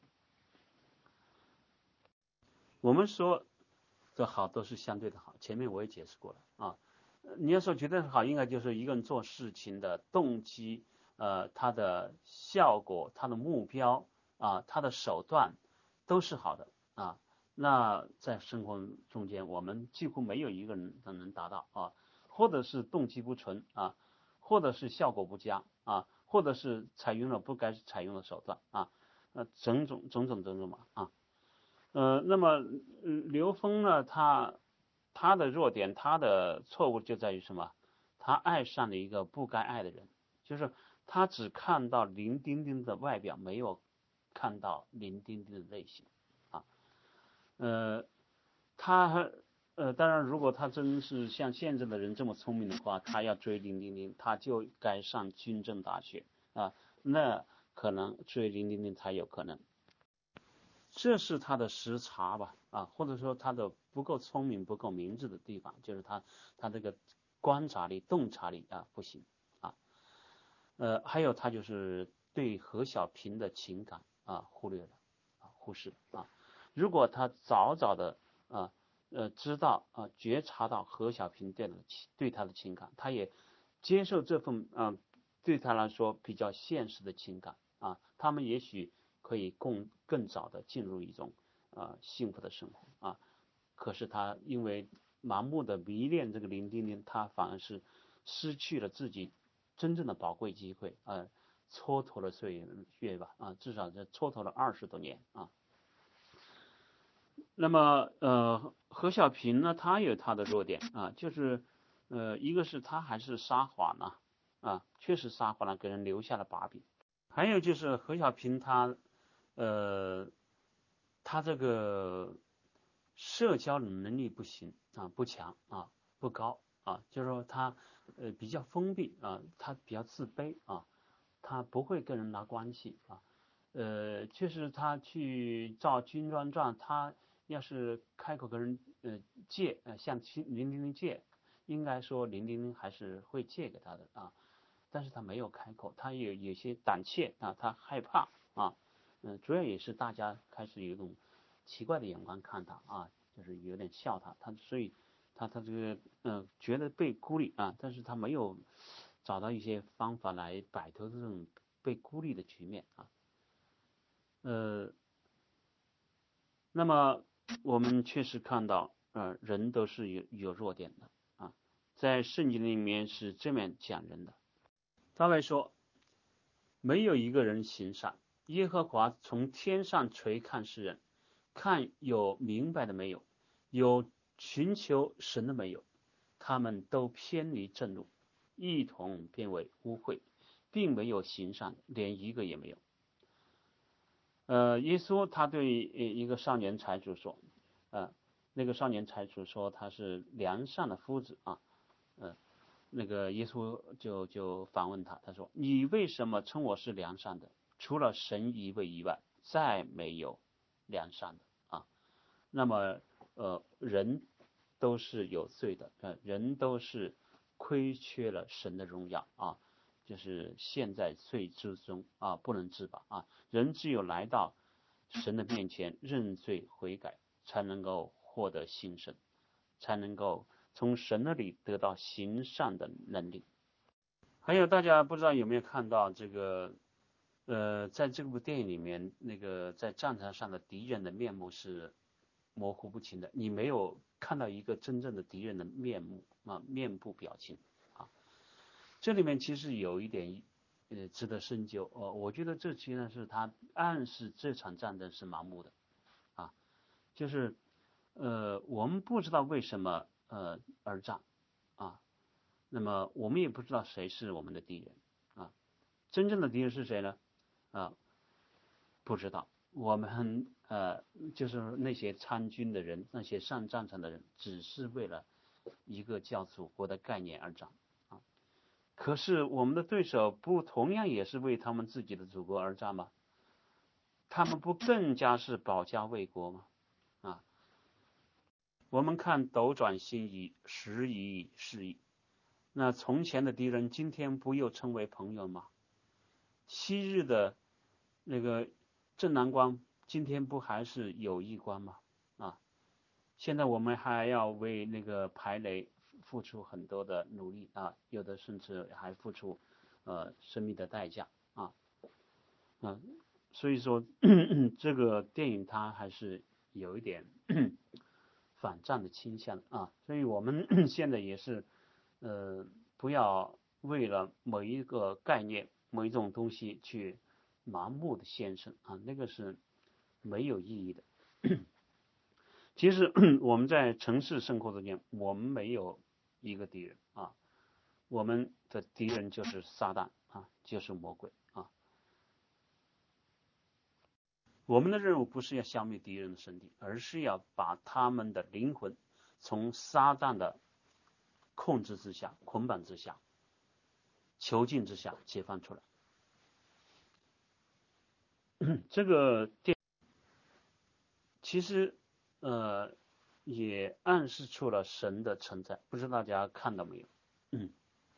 我们说的好都是相对的好，前面我也解释过了啊。你要说绝对好，应该就是一个人做事情的动机呃，它的效果、它的目标啊、它的手段都是好的啊。那在生活中间，我们几乎没有一个人能达到啊，或者是动机不纯啊，或者是效果不佳啊，或者是采用了不该采用的手段啊，呃，种种种种种种嘛啊。呃，那么呃刘峰呢，他他的弱点，他的错误就在于什么？他爱上了一个不该爱的人，就是他只看到林丁丁的外表，没有看到林丁丁的内心啊。呃，他呃，当然，如果他真是像现在的人这么聪明的话，他要追林丁丁，他就该上军政大学啊，那可能追林丁丁才有可能。这是他的时差吧，啊，或者说他的不够聪明、不够明智的地方，就是他他这个观察力、洞察力啊不行啊。呃，还有他就是对何小平的情感啊忽略了啊，忽视了啊。如果他早早的啊呃知道啊觉察到何小平对的对他的情感，他也接受这份啊对他来说比较现实的情感啊，他们也许可以更更早的进入一种啊幸福的生活啊。可是他因为盲目的迷恋这个林丁丁，他反而是失去了自己真正的宝贵机会啊，蹉跎了岁月吧啊，至少是蹉跎了二十多年啊。那么呃，何小平呢，他有他的弱点啊，就是呃，一个是他还是撒谎了啊，确实撒谎了，给人留下了把柄。还有就是何小平他呃，他这个社交能力不行啊，不强啊，不高啊，就是说他呃比较封闭啊，他比较自卑啊，他不会跟人拉关系啊。呃，确实他去造军专传，他要是开口跟人呃借，呃向林丁丁借，应该说林丁丁还是会借给他的啊，但是他没有开口，他有有些胆怯啊，他害怕啊，嗯、呃，主要也是大家开始有一种奇怪的眼光看他啊，就是有点笑他，他所以他他这个嗯、呃、觉得被孤立啊，但是他没有找到一些方法来摆脱这种被孤立的局面啊。呃，那么我们确实看到，呃，人都是有有弱点的啊，在圣经里面是这么讲人的。大卫说，没有一个人行善，耶和华从天上垂看世人，看有明白的没有，有寻求神的没有，他们都偏离正路，一同变为污秽，并没有行善，连一个也没有。呃，耶稣他对一个少年财主说，呃，那个少年财主说他是良善的夫子啊，呃，那个耶稣就就反问他，他说你为什么称我是良善的？除了神一位以外，再没有良善的啊。那么呃，人都是有罪的，呃，人都是亏缺了神的荣耀啊。就是陷在罪之中啊，不能自拔啊！人只有来到神的面前认罪悔改，才能够获得新生，才能够从神那里得到行善的能力。还有大家不知道有没有看到这个呃，在这部电影里面，那个在战场上的敌人的面目是模糊不清的，你没有看到一个真正的敌人的面目啊，面部表情。这里面其实有一点呃值得深究，呃，我觉得这其实是他暗示这场战争是盲目的啊，就是呃我们不知道为什么呃而战啊，那么我们也不知道谁是我们的敌人啊，真正的敌人是谁呢？啊，不知道，我们呃就是那些参军的人，那些上战场的人，只是为了一个叫祖国的概念而战。可是我们的对手不同样也是为他们自己的祖国而战吗？他们不更加是保家卫国吗？啊，我们看斗转星移，时移世易，那从前的敌人今天不又成为朋友吗？昔日的那个正南关今天不还是友谊关吗？啊，现在我们还要为那个排雷付出很多的努力啊，有的甚至还付出呃生命的代价啊。嗯、呃，所以说这个电影它还是有一点反战的倾向啊。所以我们现在也是呃不要为了某一个概念、某一种东西去盲目的献身啊，那个是没有意义的。其实我们在城市生活中间，我们没有一个敌人啊，我们的敌人就是撒旦啊，就是魔鬼啊。我们的任务不是要消灭敌人的身体，而是要把他们的灵魂从撒旦的控制之下、捆绑之下、囚禁之下解放出来。这个电其实呃也暗示出了神的存在，不知道大家看到没有？嗯，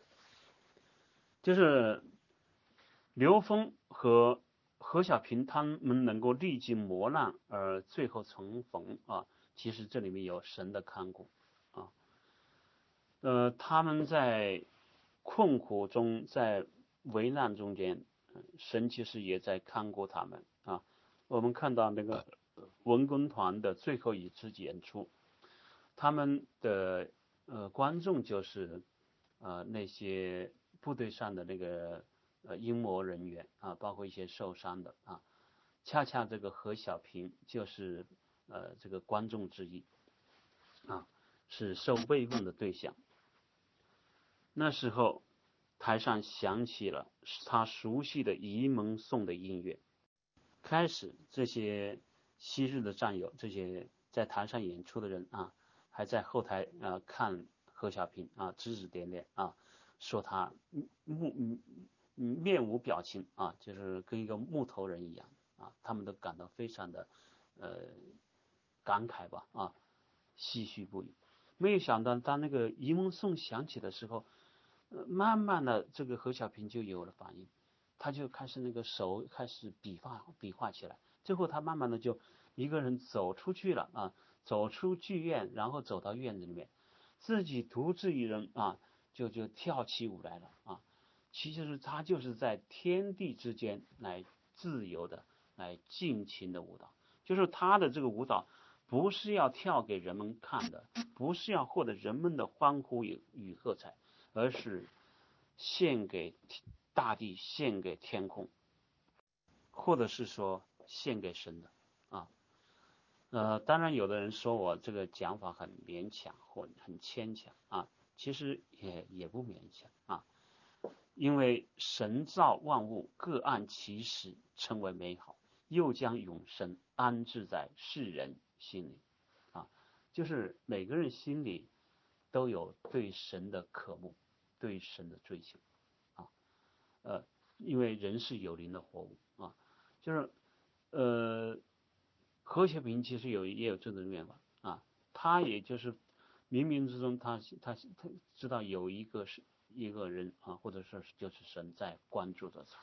就是刘峰和何小平他们能够历经磨难而最后重逢啊，其实这里面有神的看顾啊。呃，他们在困苦中，在危难中间，神其实也在看顾他们啊。我们看到那个文工团的最后一次演出，他们的呃观众就是呃那些部队上的那个呃英模人员啊，包括一些受伤的啊，恰恰这个何小平就是呃这个观众之一啊，是受慰问的对象。那时候台上响起了他熟悉的沂蒙颂的音乐，开始这些昔日的战友，这些在台上演出的人啊，还在后台啊看何小平啊，指指点点啊，说他木面无表情啊，就是跟一个木头人一样啊，他们都感到非常的呃感慨吧啊，唏嘘不已。没有想到当那个沂蒙颂响起的时候，呃，慢慢的这个何小平就有了反应，他就开始那个手开始比划比划起来，最后他慢慢的就一个人走出去了啊，走出剧院，然后走到院子里面，自己独自一人啊，就就跳起舞来了啊。其实他就是在天地之间来自由的来尽情的舞蹈，就是他的这个舞蹈不是要跳给人们看的，不是要获得人们的欢呼与与喝彩，而是献给大地，献给天空，或者是说献给神的啊。呃，当然有的人说我这个讲法很勉强或很牵强啊，其实也也不勉强啊，因为神造万物各按其时，称为美好，又将永生安置在世人心里啊，就是每个人心里都有对神的渴慕，对神的追求啊，呃，因为人是有灵的活物啊，就是呃，何小平其实有也有这种愿望啊，他也就是冥冥之中他他他知道有一个是一个人啊，或者说是就是神在关注着他。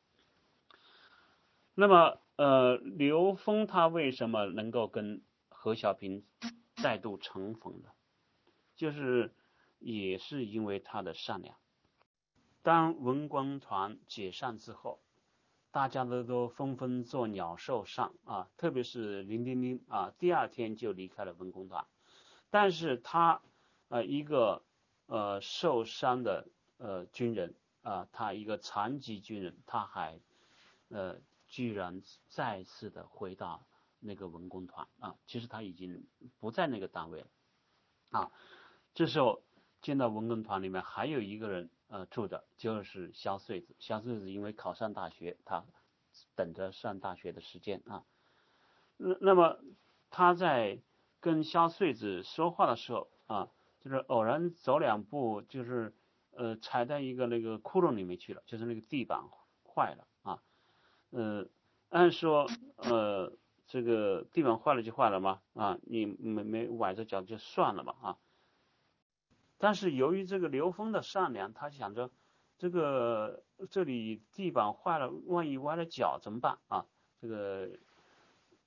那么呃，刘峰他为什么能够跟何小平再度重逢呢？就是也是因为他的善良。当文工团解散之后，大家都都纷纷做鸟兽散啊，特别是林丁丁啊，第二天就离开了文工团。但是他呃一个呃受伤的呃军人啊，他一个残疾军人，他还呃居然再次的回到那个文工团啊，其实他已经不在那个单位了啊。这时候见到文工团里面还有一个人呃住着，就是肖穗子。肖穗子因为考上大学，他等着上大学的时间啊。那那么他在跟肖穗子说话的时候啊，就是偶然走两步，就是呃踩在一个那个窟窿里面去了，就是那个地板坏了啊。呃，按说呃这个地板坏了就坏了吗？啊，你没没崴着脚就算了吧啊。但是由于这个刘峰的善良，他想着这个这里地板坏了，万一崴了脚怎么办啊？这个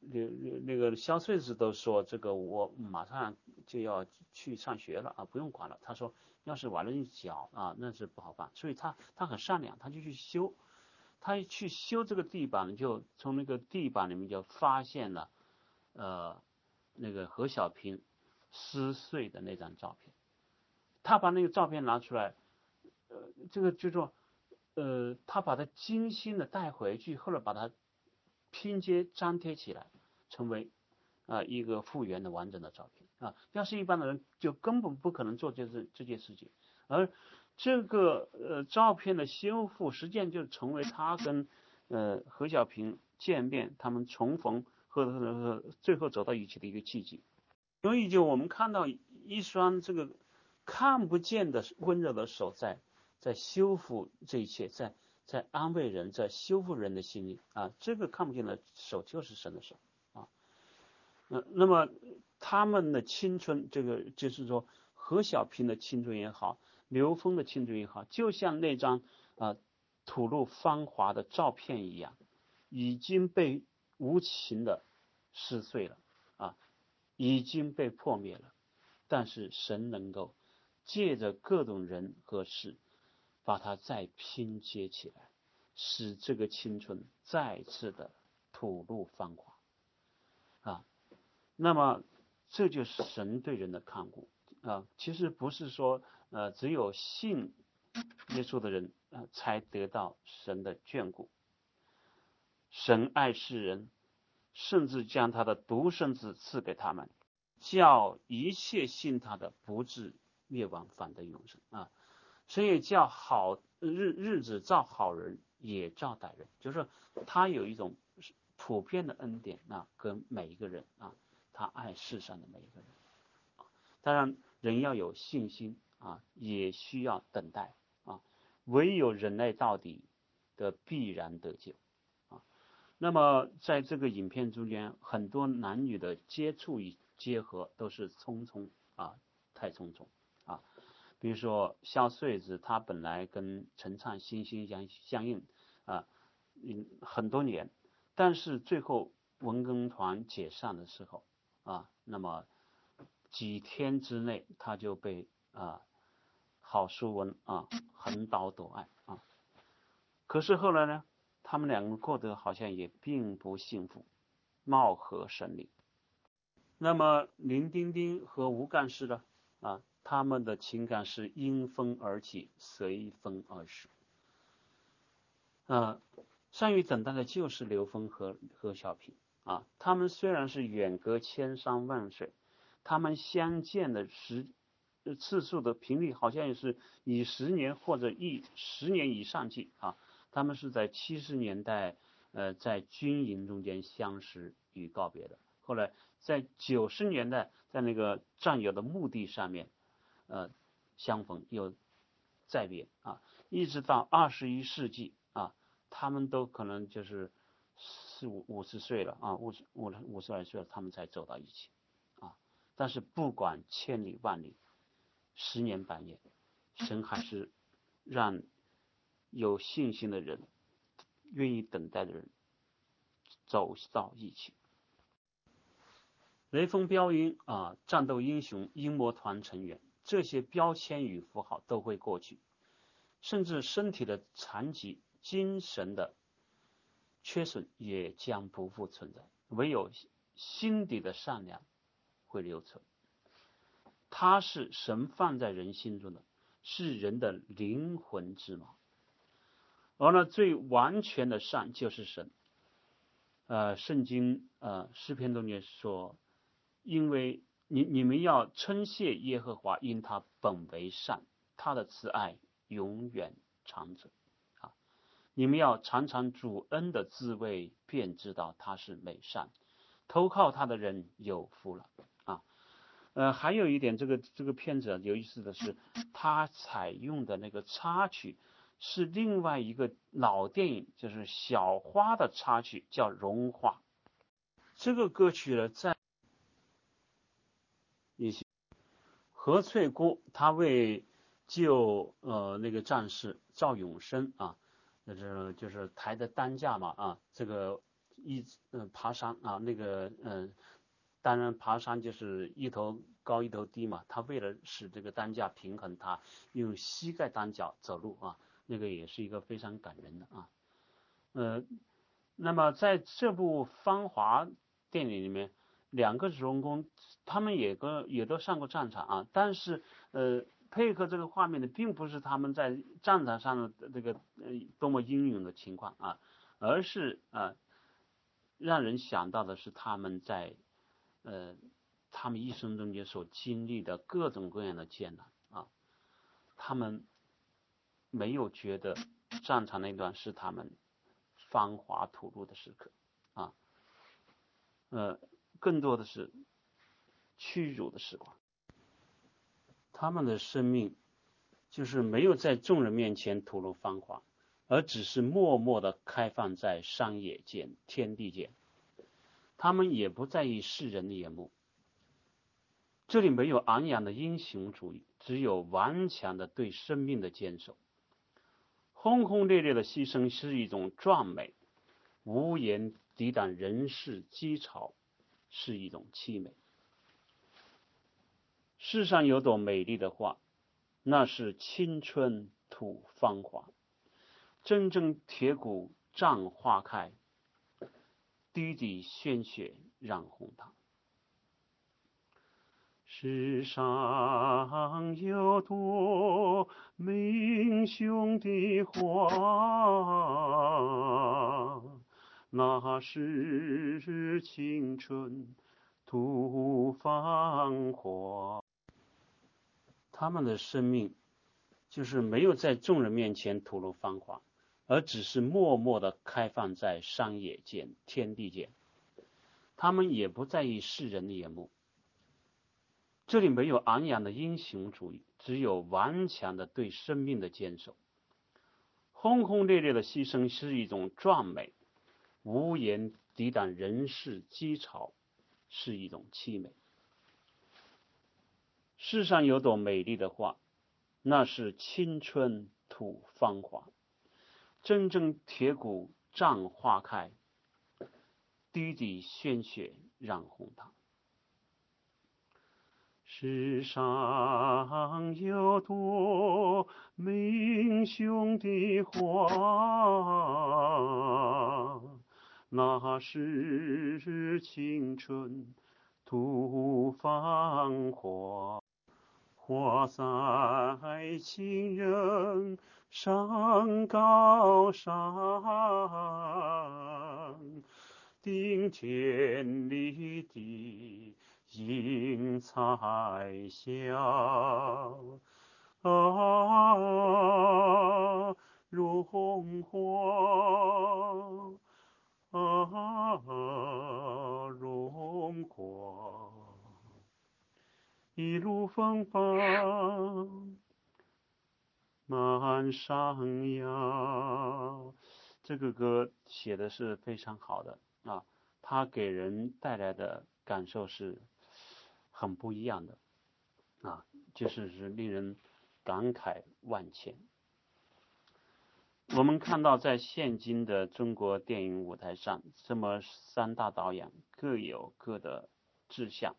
那那那个肖穗子都说这个我马上就要去上学了啊，不用管了。他说要是崴了一脚啊，那是不好办，所以他他很善良，他就去修，他去修这个地板，就从那个地板里面就发现了呃那个何小平撕碎的那张照片，他把那个照片拿出来，呃这个就说呃他把它精心的带回去，后来把它拼接粘贴起来，成为啊、呃、一个复原的完整的照片啊。要是一般的人就根本不可能做这这这件事情，而这个呃照片的修复，实际上就成为他跟呃何小平见面，他们重逢和和最后走到一起的一个契机。所以就我们看到一双这个看不见的温柔的手在在修复这一切，在在安慰人，在修复人的心灵啊，这个看不见的手就是神的手啊。那那么他们的青春，这个就是说何小平的青春也好，刘峰的青春也好，就像那张啊吐露芳华的照片一样，已经被无情的撕碎了啊，已经被破灭了。但是神能够借着各种人和事，把它再拼接起来，使这个青春再次的吐露芳华啊。那么这就是神对人的看顾啊。其实不是说呃只有信耶稣的人啊、呃、才得到神的眷顾。神爱世人，甚至将他的独生子赐给他们，叫一切信他的不至灭亡，反得永生啊。所以叫好日日子照好人，也照歹人，就是他有一种普遍的恩典啊，跟每一个人啊，他爱世上的每一个人。当然，人要有信心啊，也需要等待啊，唯有忍耐到底的，必然得救啊。那么在这个影片中间，很多男女的接触与结合都是匆匆啊，太匆匆啊。比如说肖穗子，他本来跟陈畅心心相相印啊，嗯，很多年，但是最后文工团解散的时候啊，那么几天之内他就被啊郝淑文啊横刀夺爱啊。可是后来呢，他们两个过得好像也并不幸福，貌合神离。那么林丁丁和吴干事呢啊，他们的情感是因风而起，随风而逝啊。善于等待的就是刘峰和何小平啊，他们虽然是远隔千山万水，他们相见的时次数的频率好像也是以十年或者一十年以上计啊。他们是在七十年代呃在军营中间相识与告别的，后来在九十年代在那个战友的墓地上面呃相逢又再别啊，一直到二十一世纪啊，他们都可能就是四五五十岁了啊，五十五五十来岁了，他们才走到一起啊。但是不管千里万里，十年百年，神还是让有信心的人，愿意等待的人走到一起。雷锋标音啊，战斗英雄，英模团成员，这些标签与符号都会过去，甚至身体的残疾、精神的缺损也将不复存在，唯有心底的善良会留存。它是神放在人心中的，是人的灵魂之锚。而呢，最完全的善就是神。呃，圣经呃诗篇中间说，因为你你们要称谢耶和华，因他本为善，他的慈爱永远长存啊。你们要尝尝主恩的滋味，便知道他是美善，投靠他的人有福了啊。呃，还有一点，这个这个片子有意思的是，它采用的那个插曲是另外一个老电影，就是小花的插曲，叫《融化》。这个歌曲呢，在一些何翠姑她为救呃那个战士赵永生啊，就是就是抬的担架嘛啊，这个一呃爬山啊，那个呃，当然爬山就是一头高一头低嘛，他为了使这个担架平衡，他用膝盖单脚走路啊，那个也是一个非常感人的啊。呃，那么在这部《芳华》电影里面，两个主人公他们也都也都上过战场啊，但是呃。配合这个画面的，并不是他们在战场上的这个呃多么英勇的情况啊，而是啊，让人想到的是他们在呃他们一生中间所经历的各种各样的艰难啊，他们没有觉得战场那段是他们芳华吐露的时刻啊，呃，更多的是屈辱的时光，他们的生命。就是没有在众人面前吐露芳华，而只是默默地开放在山野间、天地间。他们也不在意世人的眼目。这里没有昂扬的英雄主义，只有顽强的对生命的坚守。轰轰烈烈的牺牲是一种壮美，无言抵挡人世讥嘲是一种凄美。世上有朵美丽的花，那是青春吐芳华。铮铮铁骨仗花开，滴滴鲜血染红它。世上有朵美英雄的花，那是青春吐芳华。他们的生命就是没有在众人面前吐露芳华，而只是默默地开放在山野间、天地间。他们也不在意世人的眼目。这里没有昂扬的英雄主义，只有顽强的对生命的坚守。轰轰烈烈的牺牲是一种壮美，无言抵挡人世讥嘲是一种凄美。世上有朵美丽的花，那是青春吐芳华。铮铮铁骨仗花开，滴滴鲜血染红它。世上有朵美英雄的花，那是青春吐芳华。花在情人山高山，顶天立地映彩霞。啊，荣华，啊，荣华。一路风帆满山崖，这个歌写的是非常好的啊，它给人带来的感受是很不一样的啊，就是是令人感慨万千。我们看到在现今的中国电影舞台上，这么三大导演各有各的志向。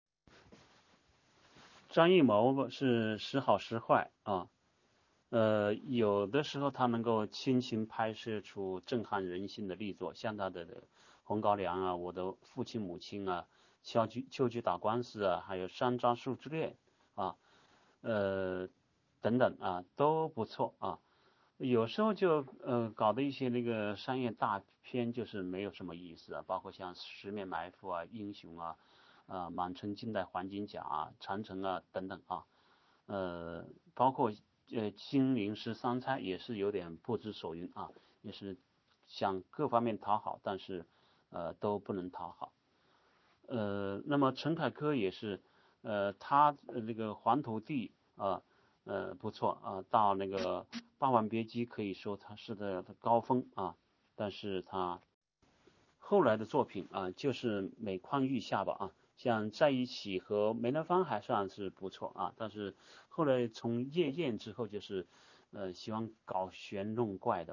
张艺谋是时好时坏啊，呃，有的时候他能够倾情拍摄出震撼人心的力作，像他的《红高粱》啊，《我的父亲母亲》啊，《秋菊秋菊打官司》啊，还有《山楂树之恋》啊，呃，等等啊，都不错啊。有时候就呃搞的一些那个商业大片就是没有什么意思啊，包括像《十面埋伏》啊、《英雄》啊。啊，满城尽带黄金甲啊，长城啊等等啊，呃，包括呃金陵十三钗也是有点不知所云啊，也是想各方面讨好，但是呃都不能讨好。呃，那么陈凯歌也是，呃，他呃那个黄土地啊，呃不错啊，到那个霸王别姬可以说他是的高峰啊，但是他后来的作品啊，就是每况愈下吧啊。像在一起和梅兰芳还算是不错啊，但是后来从夜宴之后就是，呃，喜欢搞玄弄怪的啊，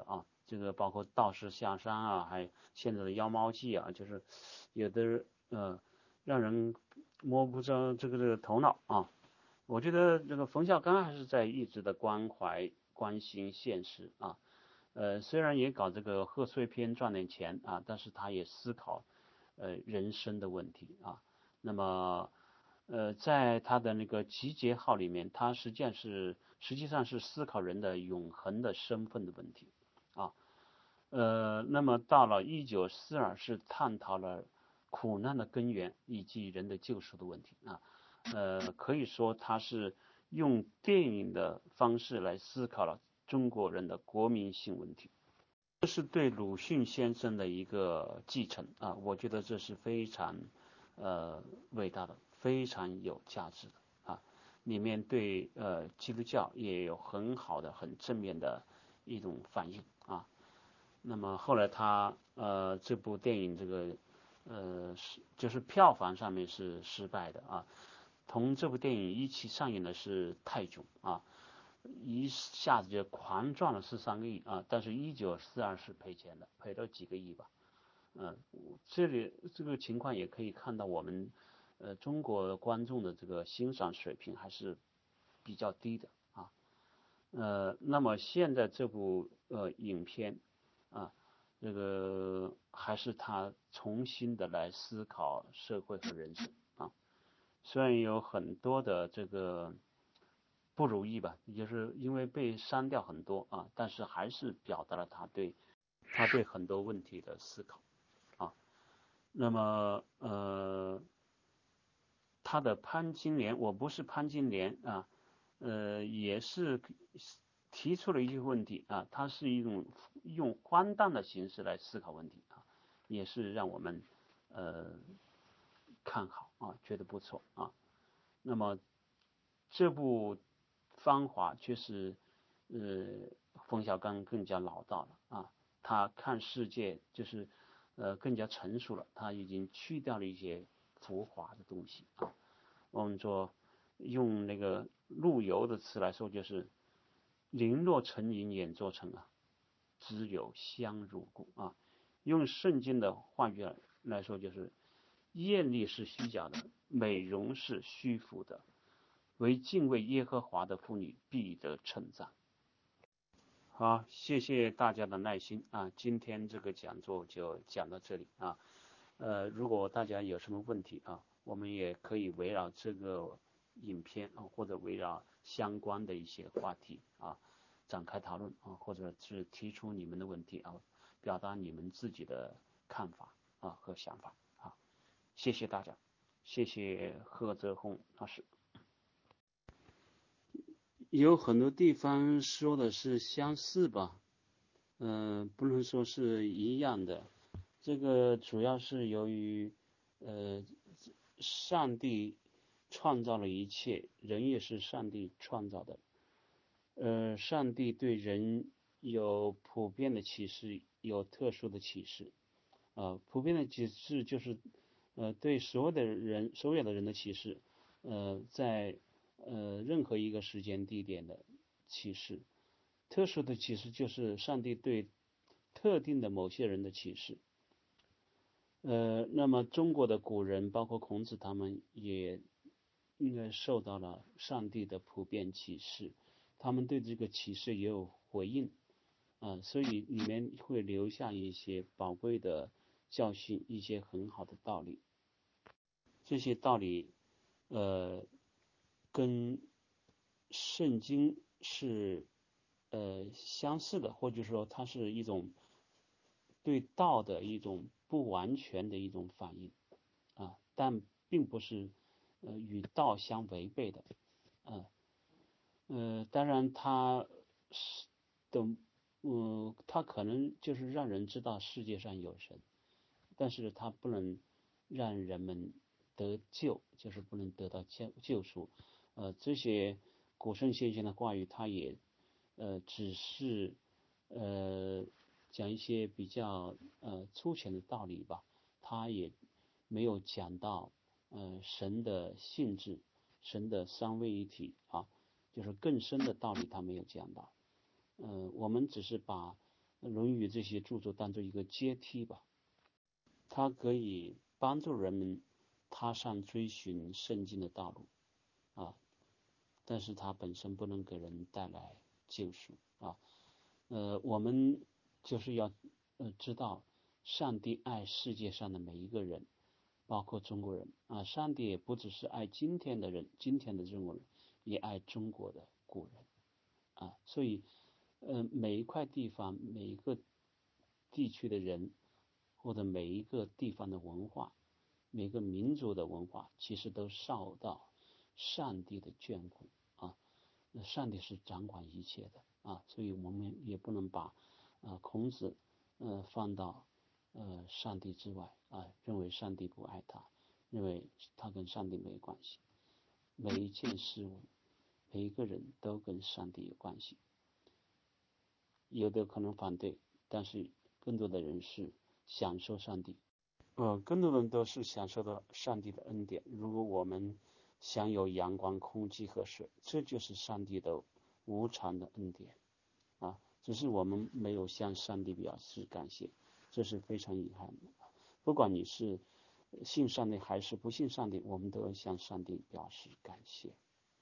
这个包括道士下山啊，还有现在的妖猫记啊，就是有的呃让人摸不着这个这个头脑啊。我觉得这个冯小刚还是在一直的关怀关心现实啊，呃虽然也搞这个贺岁片赚点钱啊，但是他也思考呃人生的问题啊。那么呃在他的那个集结号里面，他实际上是实际上是思考人的永恒的身份的问题啊。呃那么到了一九四二是探讨了苦难的根源以及人的救赎的问题啊。呃，可以说他是用电影的方式来思考了中国人的国民性问题，这是对鲁迅先生的一个继承啊，我觉得这是非常呃伟大的，非常有价值的啊。里面对呃基督教也有很好的、很正面的一种反应啊。那么后来他呃这部电影这个呃是就是票房上面是失败的啊。同这部电影一起上映的是泰囧啊，一下子就狂赚了十三个亿啊，但是一九四二是赔钱的，赔了几个亿吧。嗯，这里这个情况也可以看到我们呃中国观众的这个欣赏水平还是比较低的啊。呃，那么现在这部呃影片啊，这个还是他重新的来思考社会和人生啊。虽然有很多的这个不如意吧，也就是因为被删掉很多啊，但是还是表达了他对他对很多问题的思考啊。那么呃，他的潘金莲，我不是潘金莲啊，呃，也是提出了一些问题啊，它是一种用荒诞的形式来思考问题啊，也是让我们呃看好啊，觉得不错啊。那么这部芳华却是呃冯小刚更加老道了啊，他看世界就是呃更加成熟了，他已经去掉了一些浮华的东西啊。我们说用那个陆游的词来说，就是林若成影演作成啊，只有香如故啊。用圣经的话语来说，就是艳丽是虚假的，美容是虚浮的，唯敬畏耶和华的妇女必得称赞。好，谢谢大家的耐心啊，今天这个讲座就讲到这里啊。呃，如果大家有什么问题啊，我们也可以围绕这个影片啊，或者围绕相关的一些话题啊，展开讨论啊，或者是提出你们的问题啊，表达你们自己的看法啊和想法啊。谢谢大家，谢谢贺泽红老师。有很多地方说的是相似吧，嗯、呃，不能说是一样的。这个主要是由于，呃，上帝创造了一切，人也是上帝创造的。呃，上帝对人有普遍的启示，有特殊的启示。呃，普遍的启示就是，呃，对所有的人，所有的人的启示，呃，在呃任何一个时间地点的启示。特殊的启示就是上帝对特定的某些人的启示。呃，那么中国的古人，包括孔子，他们也应该受到了上帝的普遍启示，他们对这个启示也有回应啊、呃，所以里面会留下一些宝贵的教训，一些很好的道理。这些道理，呃，跟圣经是呃相似的，或者说它是一种对道的一种不完全的一种反应啊，但并不是呃与道相违背的，啊呃，当然它是的，嗯，它可能就是让人知道世界上有神，但是它不能让人们得救，就是不能得到救救赎，呃，这些古圣先贤的话语，它也呃只是呃讲一些比较呃粗浅的道理吧，他也没有讲到呃神的性质，神的三位一体啊，就是更深的道理他没有讲到。呃，我们只是把 《论语》这些著作当做一个阶梯吧，它可以帮助人们踏上追寻圣经的道路啊，但是它本身不能给人带来救赎啊。呃，我们就是要呃知道，上帝爱世界上的每一个人，包括中国人啊。上帝也不只是爱今天的人，今天的中国人，也爱中国的古人啊。所以，呃，每一块地方、每一个地区的人，或者每一个地方的文化、每个民族的文化，其实都受到上帝的眷顾啊。上帝是掌管一切的啊，所以我们也不能把呃孔子呃放到呃上帝之外啊，认为上帝不爱他，认为他跟上帝没关系。每一件事物，每一个人都跟上帝有关系。有的可能反对，但是更多的人是享受上帝，呃，更多人都是享受到上帝的恩典。如果我们享有阳光、空气和水，这就是上帝的无偿的恩典啊！只是我们没有向上帝表示感谢，这是非常遗憾的。不管你是信上帝还是不信上帝，我们都要向上帝表示感谢。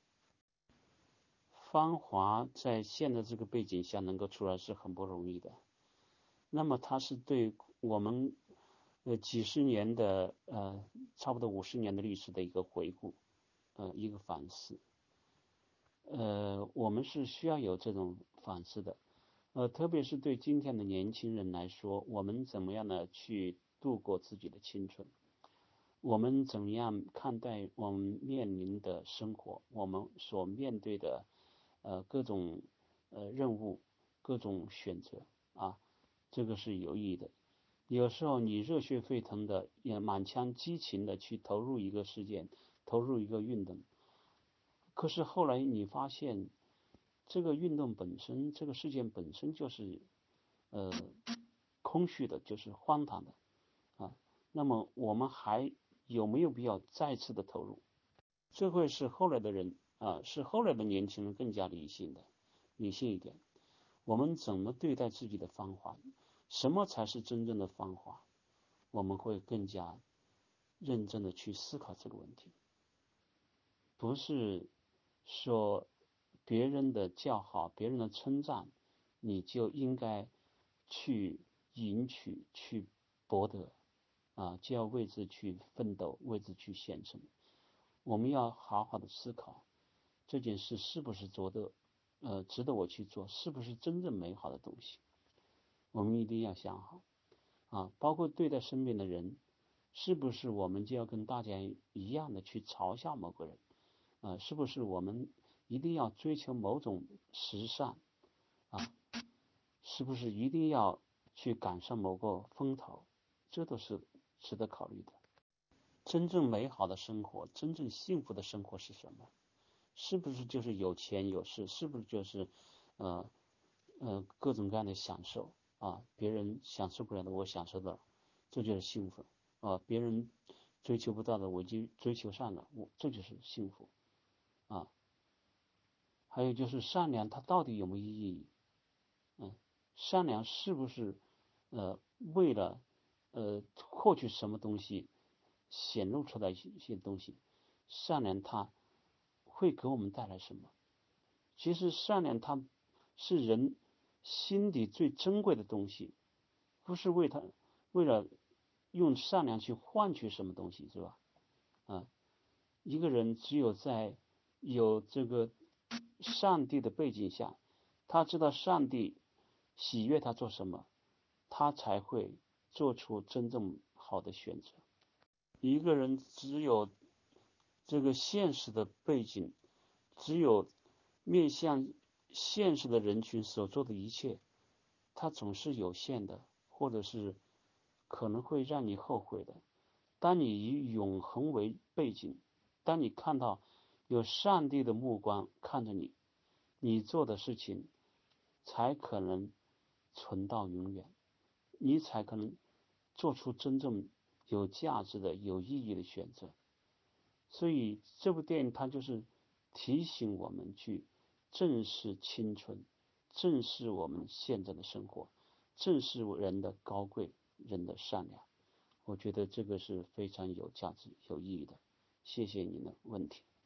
芳华在现在这个背景下能够出来是很不容易的，那么它是对我们呃几十年的呃差不多五十年的历史的一个回顾，呃一个反思。呃我们是需要有这种反思的，呃特别是对今天的年轻人来说，我们怎么样的去度过自己的青春，我们怎么样看待我们面临的生活，我们所面对的呃各种呃任务，各种选择啊，这个是有意义的。有时候你热血沸腾的，也满腔激情的去投入一个事件，投入一个运动，可是后来你发现，这个运动本身，这个事件本身就是呃空虚的，就是荒唐的啊。那么我们还有没有必要再次的投入？这会是后来的人啊，是后来的年轻人更加理性的，理性一点。我们怎么对待自己的芳华？什么才是真正的芳华？我们会更加认真的去思考这个问题，不是说别人的叫好，别人的称赞，你就应该去赢取、去博得啊，就要为之去奋斗，为之去献身。我们要好好的思考这件事是不是做的呃值得我去做，是不是真正美好的东西，我们一定要想好啊。包括对待身边的人，是不是我们就要跟大家一样的去嘲笑某个人啊？是不是我们一定要追求某种时尚啊？是不是一定要去赶上某个风头？这都是值得考虑的。真正美好的生活，真正幸福的生活是什么？是不是就是有钱有势？是不是就是呃呃各种各样的享受啊？别人享受不了的我享受到了，这就是幸福啊！别人追求不到的我就追求上了，我这就是幸福啊！还有就是善良，它到底有没有意义？嗯，善良是不是呃为了呃获取什么东西显露出来一些东西？善良它会给我们带来什么？其实善良它是人心底最珍贵的东西，不是为他为了用善良去换取什么东西，是吧？啊，一个人只有在有这个上帝的背景下，他知道上帝喜悦他做什么，他才会做出真正好的选择。一个人只有这个现实的背景，只有面向现实的人群所做的一切，它总是有限的，或者是可能会让你后悔的。当你以永恒为背景，当你看到有上帝的目光看着你，你做的事情才可能存到永远，你才可能做出真正有价值的、有意义的选择。所以这部电影它就是提醒我们去正视青春，正视我们现在的生活， 正视人的高贵，人的善良。我觉得这个是非常有价值、有意义的。谢谢您的问题。